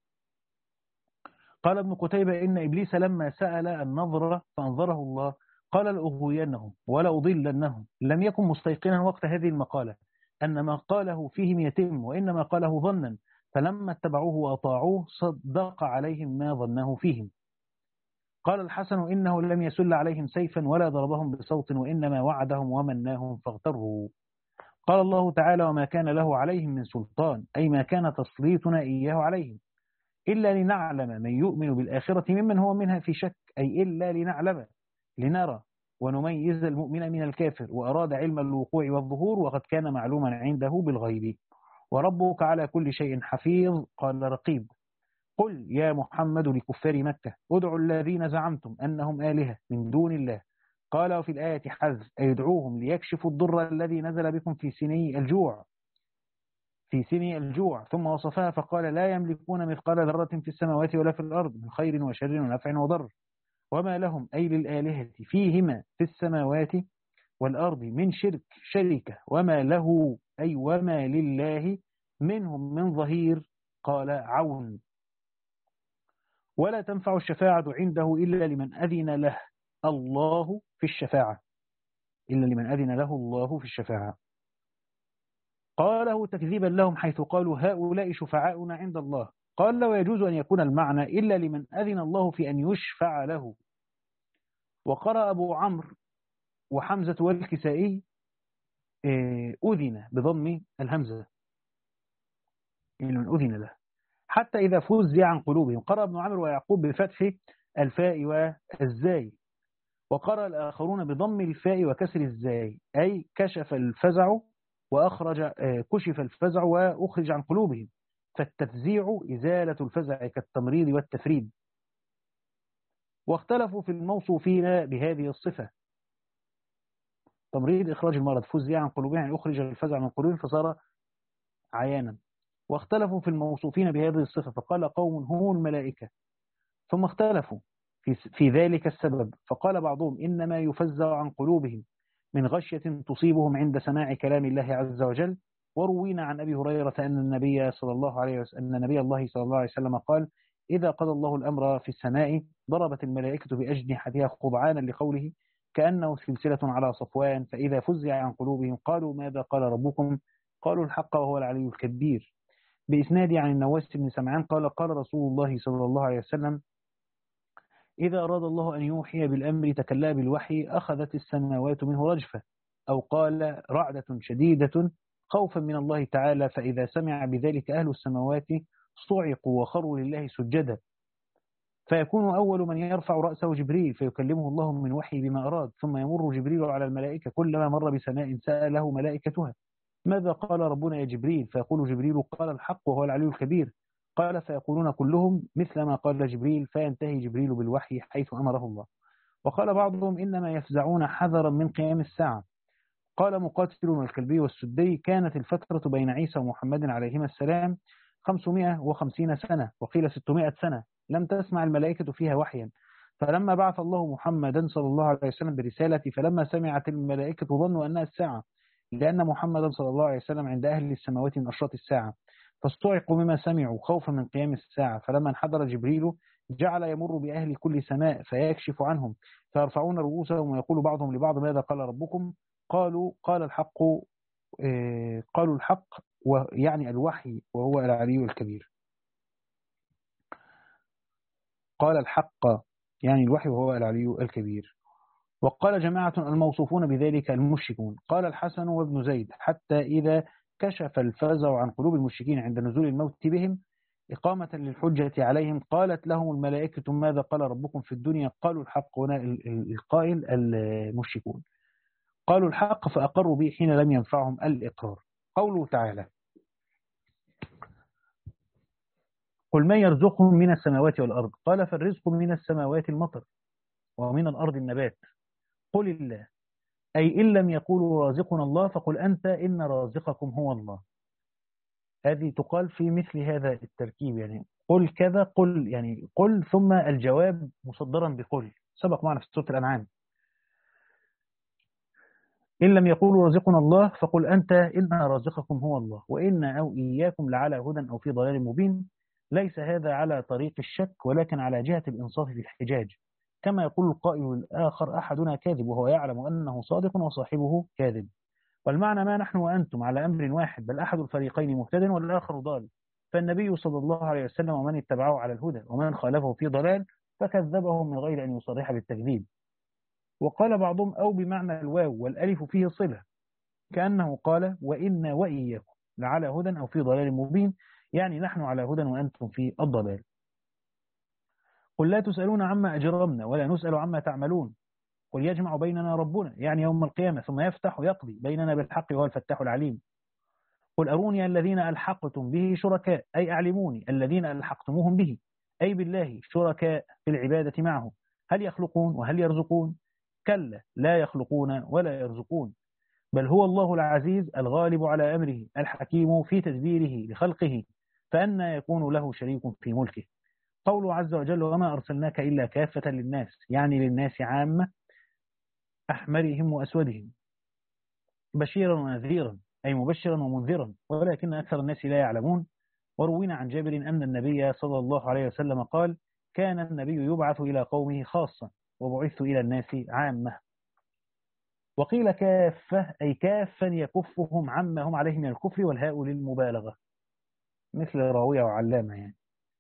قال ابن قتيبة إن إبليس لما سأل النظر فأنظره الله قال لأغوينهم ولا أضلنهم، لم يكن مستيقنا وقت هذه المقالة أن ما قاله فيهم يتم، وإنما قاله ظنا، فلما اتبعوه وأطاعوه صدق عليهم ما ظنه فيهم. قال الحسن إنه لم يسل عليهم سيفا ولا ضربهم بصوت، وإنما وعدهم ومناهم فاغتروا. قال الله تعالى وما كان له عليهم من سلطان أي ما كان تسليطنا إياه عليهم إلا لنعلم من يؤمن بالآخرة ممن هو منها في شك، أي إلا لنعلم لنرى ونميز المؤمن من الكافر، وأراد علم الوقوع والظهور وقد كان معلوما عنده بالغيب. وربك على كل شيء حفيظ قال رقيب. قل يا محمد لكفار مكة ادعوا الذين زعمتم أنهم آلهة من دون الله. قال وفي الآية حذف أي يدعوهم ليكشفوا الضر الذي نزل بكم في سني الجوع في سني الجوع ثم وصفها فقال لا يملكون مثقال ذرة في السماوات ولا في الأرض من خير وشر ونفع وضر وما لهم أي للآلهة فيهما في السماوات والأرض من شرك شركة وما له أي وما لله منهم من ظهير قال عون. ولا تنفع الشفاعة عنده إلا لمن أذن له الله في الشفاعة إلا لمن أذن له الله في الشفاعة. قاله تكذيبا لهم حيث قالوا هؤلاء شفعاؤنا عند الله، قال: ويجوز أن يكون المعنى إلا لمن أذن الله في أن يشفع له. وقرأ أبو عمرو وحمزة والكسائي أذن بضم الهمزة، يعني من أذن له حتى إذا فزع عن قلوبهم. قرأ ابن عمرو ويعقوب بفتح الفاء والزاي. وقرأ الآخرون بضم الفاء وكسر الزاي، أي كشف الفزع وأخرج كشف الفزع وأخرج عن قلوبهم. فالتفزيع إزالة الفزع كالتمريض والتفريد. واختلفوا في الموصوفين بهذه الصفة. تمريض إخراج المرض، فزع عن قلوبهم يعني أخرج الفزع من قلوبهم فصار عيانا. واختلفوا في الموصوفين بهذه الصفة، فقال قوم هم الملائكة. ثم اختلفوا في, في ذلك السبب، فقال بعضهم إنما يفزع عن قلوبهم من غشية تصيبهم عند سماع كلام الله عز وجل. وروينا عن أبي هريرة أن النبي صلى الله عليه وسلم أن نبي الله صلى الله عليه وسلم قال: إذا قضى الله الأمر في السماء ضربت الملائكة بأجنحتها خضعانا لقوله كأنه سلسلة على صفوان، فإذا فزع عن قلوبهم قالوا ماذا قال ربكم؟ قالوا الحق وهو العلي الكبير. بإسناد عن النواس بن سمعان قال: قال رسول الله صلى الله عليه وسلم: إذا أراد الله أن يوحي بالأمر تكلا بالوحي أخذت السماوات منه رجفة، أو قال رعدة شديدة خوفا من الله تعالى، فإذا سمع بذلك أهل السماوات صعقوا وخروا لله سجدا، فيكون أول من يرفع رأسه جبريل فيكلمه الله من وحي بما أراد، ثم يمر جبريل على الملائكة كلما مر بسماء سأله ملائكتها ماذا قال ربنا يا جبريل؟ فيقول جبريل قال الحق وهو العلي الكبير. قال فيقولون كلهم مثل ما قال جبريل، فينتهي جبريل بالوحي حيث أمره الله. وقال بعضهم إنما يفزعون حذرا من قيام الساعة. قال مقاتل والكلبي والسدي: كانت الفترة بين عيسى ومحمد عليهما السلام خمسمائة وخمسين سنة، وقيل ستمائة سنة، لم تسمع الملائكة فيها وحيا. فلما بعث الله محمدا صلى الله عليه وسلم برسالة، فلما سمعت الملائكة ظنوا أنها الساعة، لأن محمدا صلى الله عليه وسلم عند أهل السماوات من أشراط الساعة، فاستعقوا مما سمعوا خوفا من قيام الساعة. فلما انحدر جبريل جعل يمر بأهل كل سماء فيكشف عنهم، فيرفعون رؤوسهم ويقول بعضهم لبعض ماذا قال ربكم؟ قالوا قال الحق آه قالوا الحق ويعني الوحي وهو العلي الكبير. قال الحق يعني الوحي وهو العلي الكبير. وقال جماعة الموصوفون بذلك المشركون. قال الحسن وابن زيد: حتى إذا كشف الفزع عن قلوب المشركين عند نزول الموت بهم إقامة للحجة عليهم قالت لهم الملائكة ماذا قال ربكم في الدنيا؟ قالوا الحق. هنا القائل المشركون قالوا الحق فأقروا به حين لم ينفعهم الإقرار. قوله تعالى: قل من يرزقهم من السماوات والأرض؟ قال فالرزق من السماوات المطر ومن الأرض النبات. قل الله، أي إن لم يقولوا رازقنا الله فقل أنت إن رازقكم هو الله. هذه تقال في مثل هذا التركيب، يعني قل كذا، قل يعني قل ثم الجواب مصدرا بقل، سبق معنا في سورة الأنعام. إن لم يقولوا رزقنا الله فقل أنت إن رازقكم هو الله وإن أو إياكم لعلى هدى أو في ضلال مبين. ليس هذا على طريق الشك ولكن على جهة الإنصاف في الحجاج، كما يقول القائل الآخر أحدنا كاذب وهو يعلم أنه صادق وصاحبه كاذب. والمعنى ما نحن وأنتم على أمر واحد، بل أحد الفريقين مهتد والآخر ضال. فالنبي صلى الله عليه وسلم ومن اتبعه على الهدى، ومن خالفه في ضلال فكذبه من غير أن يصرح بالتكذيب. وقال بعضهم أو بمعنى الواو والألف فيه صلة، كأنه قال وإنا وإياكم لعلى هدى أو في ضلال مبين، يعني نحن على هدى وأنتم في الضلال. قل لا تسألون عما أجرمنا ولا نسأل عما تعملون، قل يجمع بيننا ربنا يعني يوم القيامة ثم يفتح يقضي بيننا بالحق وهو الفتاح العليم. قل أروني الذين ألحقتم به شركاء، أي أعلموني الذين ألحقتموهم به أي بالله شركاء في العبادة معه، هل يخلقون وهل يرزقون؟ كلا لا يخلقون ولا يرزقون، بل هو الله العزيز الغالب على أمره الحكيم في تدبيره لخلقه، فأنى يكون له شريك في ملكه. قوله عز وجل وما أرسلناك إلا كافة للناس، يعني للناس عامة أحمرهم وأسودهم، بشيرا ونذيرا أي مبشرا ومنذرا، ولكن أكثر الناس لا يعلمون. وروينا عن جابر أن النبي صلى الله عليه وسلم قال كان النبي يبعث إلى قومه خاصة وبعثت إلى الناس عامة. وقيل كافة أي كافا يكفهم عما هم عليه من الكفر، والهاء للمبالغة مثل راوية وعلامة يعني.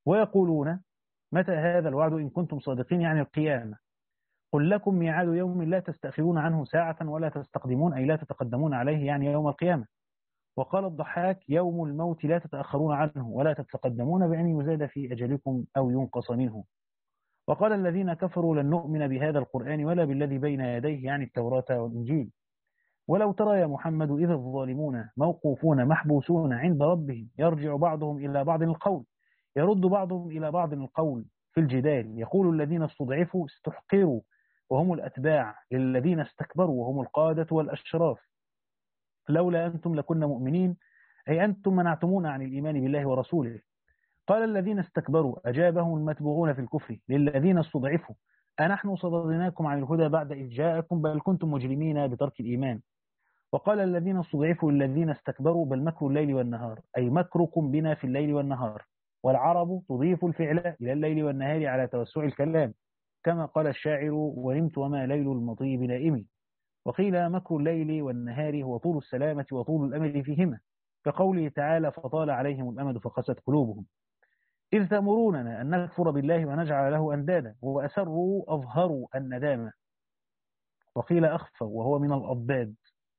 ويقولون متى هذا الوعد إن كنتم صادقين، يعني القيامة. قل لكم ميعاد يوم لا تستأخرون عنه ساعة ولا تستقدمون، أي لا تتقدمون عليه، يعني يوم القيامة. وقال الضحاك يوم الموت لا تتأخرون عنه ولا تتقدمون بأن يزاد في أجلكم أو ينقص منه. وقال الذين كفروا لن نؤمن بهذا القرآن ولا بالذي بين يديه، يعني التوراة والإنجيل. ولو ترى يا محمد إذ الظالمون موقوفون محبوسون عند ربهم يرجع بعضهم إلى بعض القول يرد بعضهم إلى بعض القول في الجدال، يقول الذين استضعفوا استحقروا وهم الأتباع للذين استكبروا وهم القادة والأشراف لولا أنتم لكنا مؤمنين، أي أنتم منعتمونا عن الإيمان بالله ورسوله. قال الذين استكبروا أجابهم المتبوعون في الكفر للذين استضعفوا أنحن صددناكم عن الهدى بعد إذ جاءكم بل كنتم مجرمين بترك الإيمان. وقال الذين استضعفوا للذين استكبروا بل مكر الليل والنهار، أي مكركم بنا في الليل والنهار. والعرب تضيف الفعل إلى الليل والنهار على توسع الكلام، كما قال الشاعر ونمت وما ليل المطي بنائم. وقيل مكر الليل والنهار هو طول السلامة وطول الأمل فيهما، كقوله تعالى فطال عليهم الأمد فقست قلوبهم. إذ تأمروننا أن نكفر بالله ونجعل له أندادا وأسروا أظهروا الندامة. وقيل أخفوا وهو من الأضداد.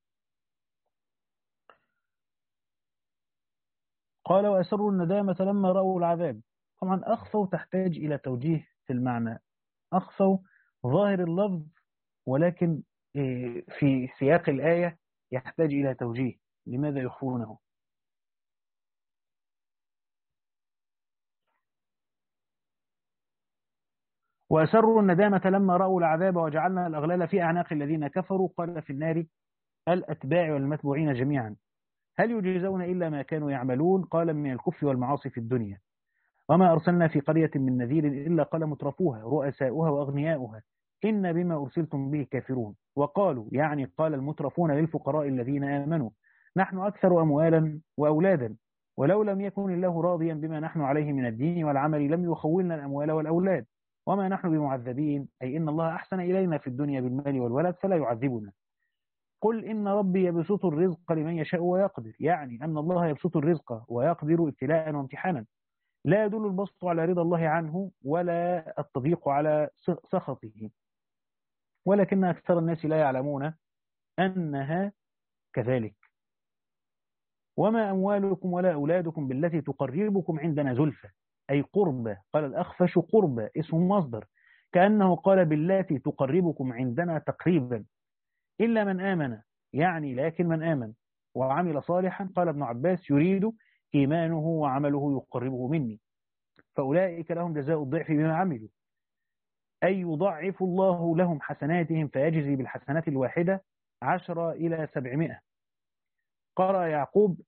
قال وأسروا الندامة لما رأوا العذاب. طبعا أخفوا تحتاج إلى توجيه في المعنى. أخفوا ظاهر اللفظ، ولكن في سياق الآية يحتاج إلى توجيه، لماذا يخفونه؟ وأسروا الندامة لما رأوا العذاب وجعلنا الأغلال في أعناق الذين كفروا، قال في النار الأتباع والمتبوعين جميعا. هل يجزون إلا ما كانوا يعملون؟ قال من الكفر والمعاصي في الدنيا. وما أرسلنا في قرية من نذير إلا قال مترفوها رؤساؤها وأغنياؤها إن بما أرسلتم به كافرون. وقالوا، يعني قال المترفون للفقراء الذين آمنوا نحن أكثر أموالا وأولادا ولو لم يكن الله راضيا بما نحن عليه من الدين والعمل لم يخولنا الأموال والأولاد وما نحن بمعذبين، أي إن الله أحسن إلينا في الدنيا بالمال والولد فلا يعذبنا. قل إن ربي يبسط الرزق لمن يشاء ويقدر، يعني أن الله يبسط الرزق ويقدر ابتلاء وامتحانا، لا يدل البسط على رضا الله عنه ولا التضييق على سخطه، ولكن أكثر الناس لا يعلمون أنها كذلك. وما أموالكم ولا أولادكم بالتي تقربكم عندنا زلفى، أي قربة. قال الأخفش قربة اسم مصدر، كأنه قال بالتي تقربكم عندنا تقريبا، إلا من آمن، يعني لكن من آمن وعمل صالحا. قال ابن عباس يريد إيمانه وعمله يقربه مني، فأولئك لهم جزاء الضعف بما عملوا، أي يضعف الله لهم حسناتهم فيجزي بالحسنات الواحدة عشرة إلى سبعمائة. قرأ يعقوب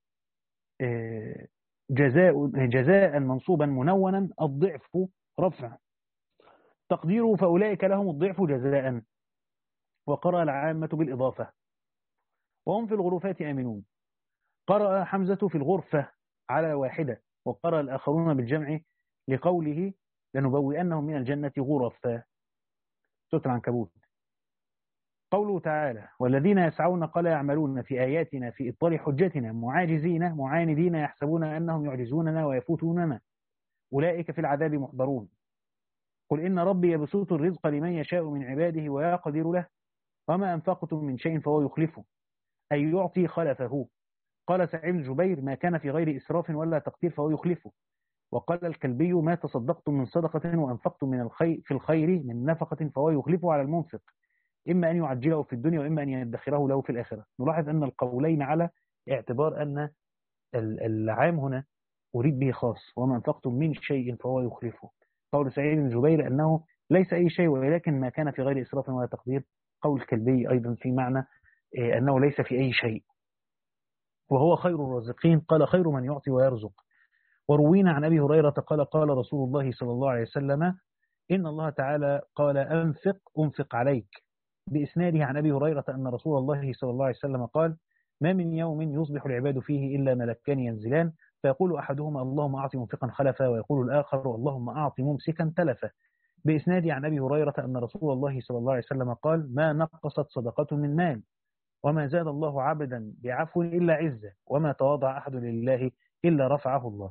جزاء جزاء منصوبا منونا الضعف رفع تقديره فأولئك لهم الضعف جزاء. وقرأ العامة بالإضافة وهم في الغرفات آمنون. قرأ حمزة في الغرفة على واحدة، وقرأ الآخرون بالجمع لقوله لنبوئنهم من الجنة غرفا. سورة العنكبوت. قوله تعالى والذين يسعون قال يعملون في آياتنا في إبطال حجتنا معاجزين معاندين يحسبون أنهم يعجزوننا ويفوتوننا أولئك في العذاب محضرون. قل إن ربي يبسط الرزق لمن يشاء من عباده ويقدر له وما أنفقتم من شيء فهو يخلفه، أي يعطي خلفه. قال سعيد الجبير ما كان في غير إسراف ولا تقتير فهو يخلفه. وقال الكلبي ما تصدقتم من صدقة وأنفقتم من الخير في الخير من نفقة فهو يخلفه على المنفق، إما أن يعجله في الدنيا وإما أن يدخره له في الآخرة. نلاحظ أن القولين على اعتبار أن العام هنا أريد به خاص، وما أنفقتم من شيء فهو يخلفه. قول سعيد بن جبير أنه ليس أي شيء ولكن ما كان في غير إسراف ولا تقدير. قول الكلبي أيضا في معنى أنه ليس في أي شيء، وهو خير الرازقين. قال خير من يعطي ويرزق. وروينا عن أبي هريرة قال قال رسول الله صلى الله عليه وسلم إن الله تعالى قال أنفق أنفق عليك، بإسناده عن أبي هريرة أن رسول الله صلى الله عليه وسلم قال ما من يوم يصبح العباد فيه إلا ملكان ينزلان فيقول أحدهما اللهم أعط منفقا خلفا ويقول الآخر اللهم أعط ممسكا تلفا، بإسناده عن أبي هريرة أن رسول الله صلى الله عليه وسلم قال ما نقصت صدقة من مال وما زاد الله عبدا بعفو إلا عزة وما تواضع أحد لله إلا رفعه الله.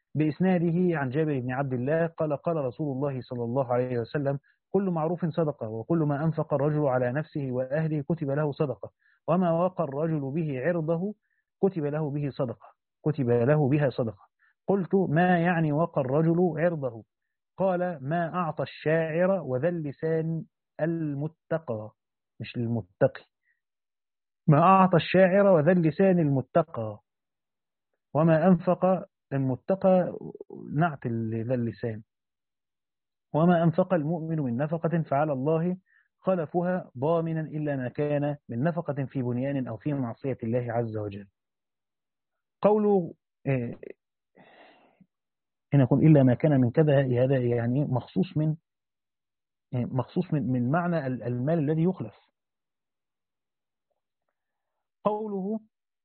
بإسناده عن جابر بن عبد الله قال قال رسول الله صلى الله عليه وسلم: كل معروف صدقة، وكل ما أنفق الرجل على نفسه وأهله كتب له صدقة، وما وقى الرجل به عرضه كتب له به صدقة كتب له بها صدقة. قلت: ما يعني وقى الرجل عرضه؟ قال: ما أعطى الشاعر وذا اللسان المتقى، مش المتقي، ما أعطى الشاعر وذا اللسان المتقى، وما أنفق المتقى نعت ذا اللسان، وما أنفق المؤمن من نفقة فعلى الله خلفها ضامنا إلا ما كان من نفقة في بنيان أو في معصية الله عز وجل. قوله إيه هنا يكون إلا ما كان من كذا، هذا يعني مخصوص من مخصوص من من معنى المال الذي يخلف. قوله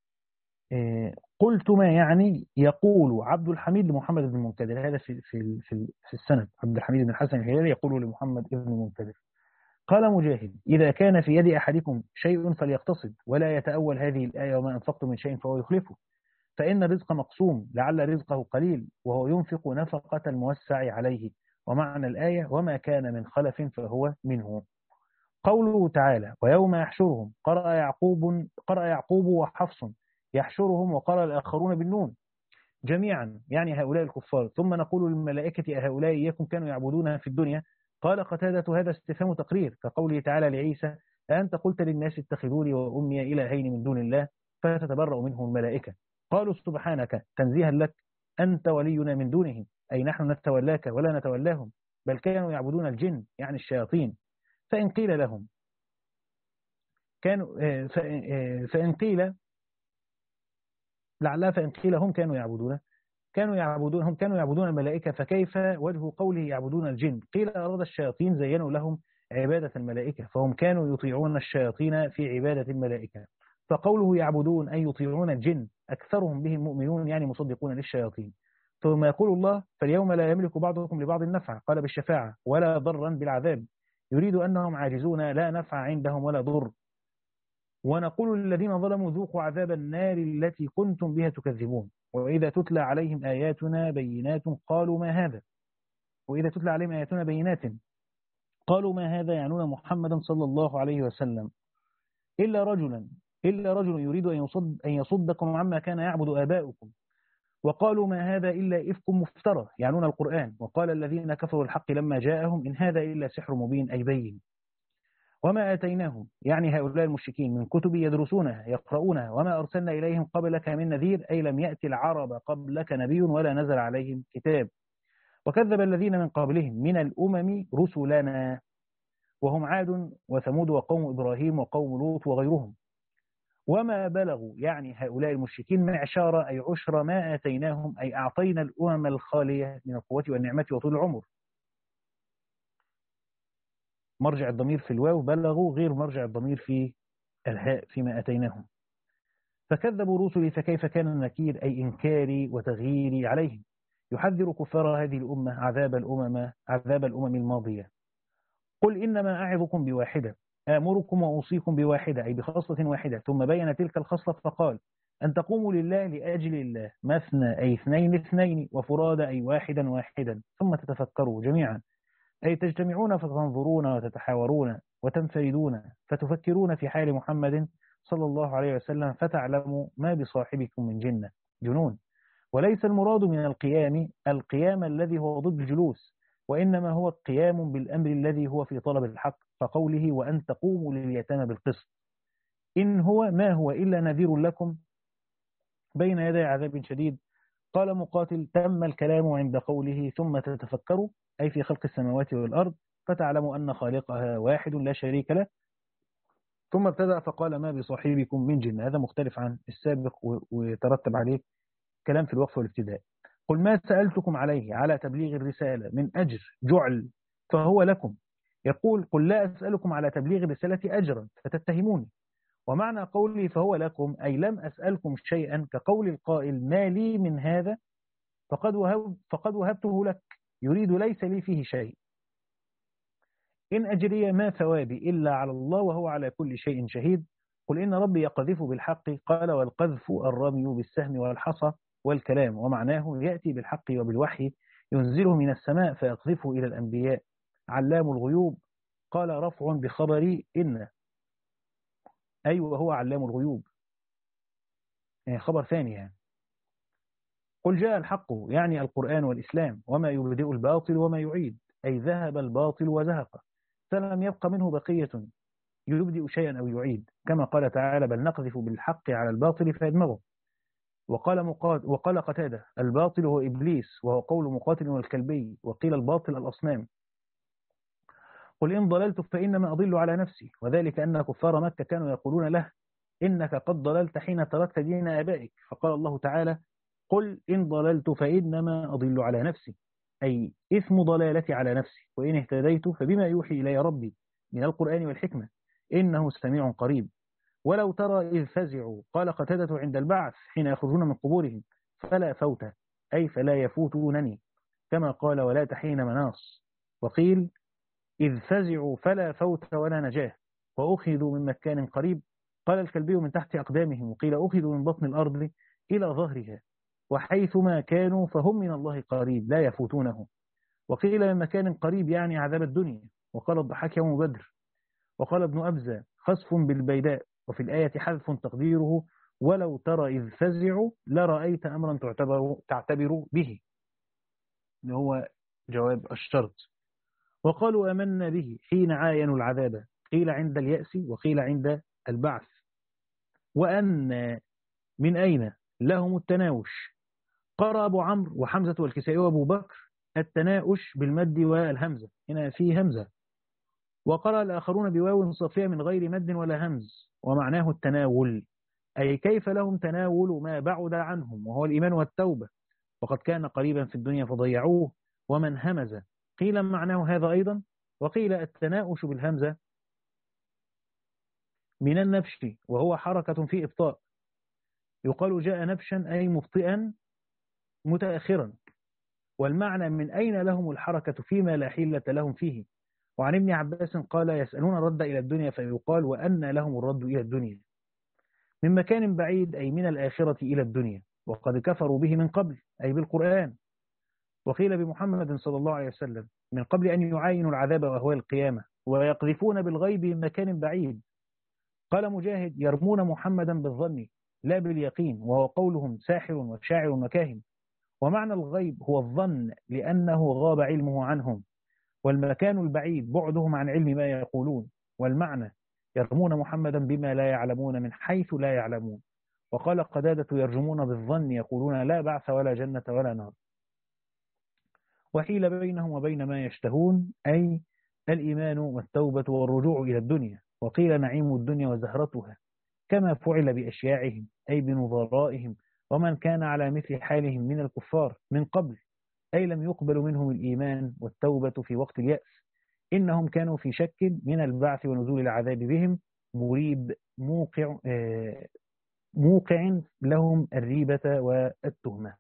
إيه قلت: ما يعني يقول عبد الحميد لمحمد بن المنكدر، هذا في في في في السند، عبد الحميد بن الحسن الهلالي يقول لمحمد بن المنكدر. قال مجاهد: إذا كان في يد أحدكم شيء فليقتصد ولا يتأول هذه الآية وما أنفقت من شيء فهو يخلفه، فإن الرزق مقسوم لعل رزقه قليل وهو ينفق نفقة الموسع عليه، ومعنى الآية وما كان من خلف فهو منه. قوله تعالى: ويوم يحشرهم، قرأ يعقوب قرأ يعقوب وحفص يحشرهم، وقرأ الآخرون بالنون جميعا، يعني هؤلاء الكفار. ثم نقول للملائكة: أهؤلاء إياكم كانوا يعبدونها في الدنيا؟ قال قتادة: هذا استفهام تقرير، كقوله تعالى لعيسى: أأنت قلت للناس اتخذوني وأمي إلهين من دون الله؟ فتتبرأ منه الملائكة. قالوا: سبحانك، تنزيها لك، أنت ولينا من دونهم، أي نحن نتولاك ولا نتولاهم، بل كانوا يعبدون الجن، يعني الشياطين. فإن قيل لهم كانوا فإن قيل لعلها فإن قيل هم كانوا يعبدون كانوا يعبدون هم كانوا يعبدون الملائكة، فكيف وجه قوله يعبدون الجن؟ قيل أراد الشياطين زينوا لهم عبادة الملائكة، فهم كانوا يطيعون الشياطين في عبادة الملائكة. فقوله يعبدون أي يطيعون الجن، أكثرهم بهم مؤمنون، يعني مصدقون للشياطين. ثم يقول الله: فاليوم لا يملك بعضكم لبعض النفع، قال بالشفاعة، ولا ضرا بالعذاب، يريد أنهم عاجزون لا نفع عندهم ولا ضر. ونقول للذين ظلموا ذوقوا عذاب النار التي كنتم بها تكذبون. وإذا تتلى عليهم آياتنا بينات قالوا ما هذا وإذا تتلى عليهم آياتنا بينات قالوا ما هذا، يعنون محمدا صلى الله عليه وسلم، إلا رجلا إلا رجل يريد أن يصد أن يصدكم عما كان يعبد آباؤكم. وقالوا ما هذا إلا إفك مفترى، يعنون القرآن. وقال الذين كفروا الحق لما جاءهم إن هذا إلا سحر مبين، أي بين. وما آتيناهم، يعني هؤلاء المشركين، من كتب يدرسونها يقرؤونها، وما أرسلنا إليهم قبلك من نذير، أي لم يأتي العرب قبلك نبي ولا نزل عليهم كتاب. وكذب الذين من قبلهم من الأمم رسلنا، وهم عاد وثمود وقوم إبراهيم وقوم لوط وغيرهم. وما بلغوا، يعني هؤلاء المشركين، معشار أي عشر ما آتيناهم، أي أعطينا الأمم الخالية من القوة والنعمة وطول العمر. مرجع الضمير في الواو بلغوا غير مرجع الضمير في الهاء فيما أتيناهم. فكذبوا رسلي فكيف كان النكير، أي إنكاري وتغييري عليهم. يحذر كفار هذه الأمة عذاب الأمم عذاب الأمم الماضية. قل إنما أعظكم بواحدة، آمركم وأوصيكم بواحدة، أي بخصلة واحدة. ثم بين تلك الخصلة فقال: أن تقوموا لله لأجل الله، مثنى أي اثنين اثنين، وفرادى أي واحدا واحدا، ثم تتفكروا جميعا، أي تجتمعون فتنظرون وتتحاورون وتنفردون، فتفكرون في حال محمد صلى الله عليه وسلم، فتعلموا ما بصاحبكم من جنة جنون. وليس المراد من القيام القيام الذي هو ضد الجلوس، وإنما هو قيام بالأمر الذي هو في طلب الحق، فقوله: وأن تقوموا لليتامى بالقسط، إن هو ما هو إلا نذير لكم بين يدي عذاب شديد. قال مقاتل: تم الكلام عند قوله ثم تتفكروا، أي في خلق السماوات والأرض، فتعلموا أن خالقها واحد لا شريك له. ثم ابتدأ فقال: ما بصاحبكم من جن، هذا مختلف عن السابق وترتب عليه كلام في الوقف والابتداء. قل ما سألتكم عليه على تبليغ الرسالة من أجر جعل فهو لكم. يقول: قل لا أسألكم على تبليغ الرسالة أجرا فتتهموني. ومعنى قولي فهو لكم أي لم أسألكم شيئا، كقول القائل: ما لي من هذا فقد, وهب فقد وهبته لك، يريد ليس لي فيه شيء. إن أجري ما ثوابي إلا على الله وهو على كل شيء شهيد. قل إن ربي يقذف بالحق، قال: والقذف الرمي بالسهم والحصى، والكلام، ومعناه يأتي بالحق وبالوحي ينزله من السماء فيقذفه إلى الأنبياء. علام الغيوب قال رفع بخبري إن، أي وهو علام الغيوب، يعني خبر ثاني يعني. قل جاء الحق يعني القرآن والإسلام، وما يبدئ الباطل وما يعيد، أي ذهب الباطل وزهق، فلم يبق منه بقية يبدئ شيئا أو يعيد، كما قال تعالى بل نقذف بالحق على الباطل فيدمغه. وقال مقاتل وقال قتادة الباطل هو إبليس، وهو قول مقاتل والكلبي، وقيل الباطل الأصنام. قل إن ضللت فإنما أضل على نفسي، وذلك أن كفار مكة كانوا يقولون له إنك قد ضللت حين تركت دين آبائك، فقال الله تعالى قل إن ضللت فإنما أضل على نفسي، أي إثم ضلالتي على نفسي، وإن اهتديت فبما يوحي إلي ربي من القرآن والحكمة إنه سميع قريب. ولو ترى إذ فزعوا قال قتادة عند البعث حين يخرجون من قبورهم فلا فوت، أي فلا يفوتونني، كما قال ولا تحين مناص. وقيل إذ فزعوا فلا فوت ولا نجاه، وأخذوا من مكان قريب، قال الكلبي من تحت أقدامهم، وقيل أخذوا من بطن الأرض إلى ظهرها، وحيثما كانوا فهم من الله قريب لا يفوتونه. وقيل من مكان قريب يعني عذاب الدنيا. وقال الضحاك يوم بدر. وقال ابن أبزة خسف بالبيداء، وفي الآية حذف تقديره ولو ترى إذ فزعوا لرأيت أمرا تعتبر, تعتبر به، اللي هو جواب الشرط. وقالوا آمنا به حين عاينوا العذاب، قيل عند اليأس وقيل عند البعث. وأن من أين لهم التناوش، قرأ أبو عمرو وحمزة والكسائي وأبو بكر التناوش بالمد والهمزة، هنا في همزة. وقرأ الآخرون بواو صافية من غير مد ولا همز، ومعناه التناول، أي كيف لهم تناول ما بعد عنهم وهو الإيمان والتوبة، وقد كان قريبا في الدنيا فضيعوه. ومن همز قيل معناه هذا أيضا، وقيل التناؤش بالهمزة من النبش، وهو حركة في إبطاء، يقال جاء نبشا أي مبطئا متأخرا، والمعنى من أين لهم الحركة فيما لا حيلة لهم فيه. وعن ابن عباس قال يسألون الرد إلى الدنيا فيقال وأن لهم الرد إلى الدنيا، من مكان بعيد أي من الآخرة إلى الدنيا، وقد كفروا به من قبل أي بالقرآن. وقيل بمحمد صلى الله عليه وسلم من قبل أن يعاينوا العذاب وأهوال القيامة، ويقذفون بالغيب من مكان بعيد. قال مجاهد يرمون محمدا بالظن لا باليقين، وهو قولهم ساحر وشاعر وكاهن. ومعنى الغيب هو الظن لأنه غاب علمه عنهم، والمكان البعيد بعدهم عن علم ما يقولون. والمعنى يرمون محمدا بما لا يعلمون من حيث لا يعلمون. وقال قتادة يرجمون بالظن يقولون لا بعث ولا جنة ولا نار. وحيل بينهم وبين ما يشتهون أي الإيمان والتوبة والرجوع إلى الدنيا. وقيل نعيم الدنيا وزهرتها، كما فعل بأشياعهم أي بنظرائهم ومن كان على مثل حالهم من الكفار من قبل، أي لم يقبل منهم الإيمان والتوبة في وقت اليأس، إنهم كانوا في شك من البعث ونزول العذاب بهم، مريب موقع, موقع لهم الريبة والتهمة.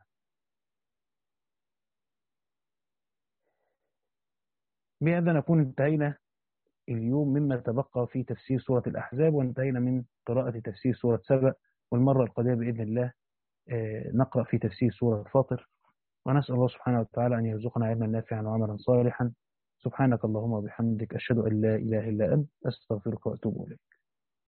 بهذا نكون انتهينا اليوم مما تبقى في تفسير سورة الأحزاب، وانتهينا من قراءة تفسير سورة سبأ، والمرة القادمة بإذن الله نقرأ في تفسير سورة فاطر. ونسأل الله سبحانه وتعالى أن يرزقنا علما نافعا وعملا صالحا. سبحانك اللهم وبحمدك أشهد أن لا إله إلا أنت أستغفرك وأتوب إليك.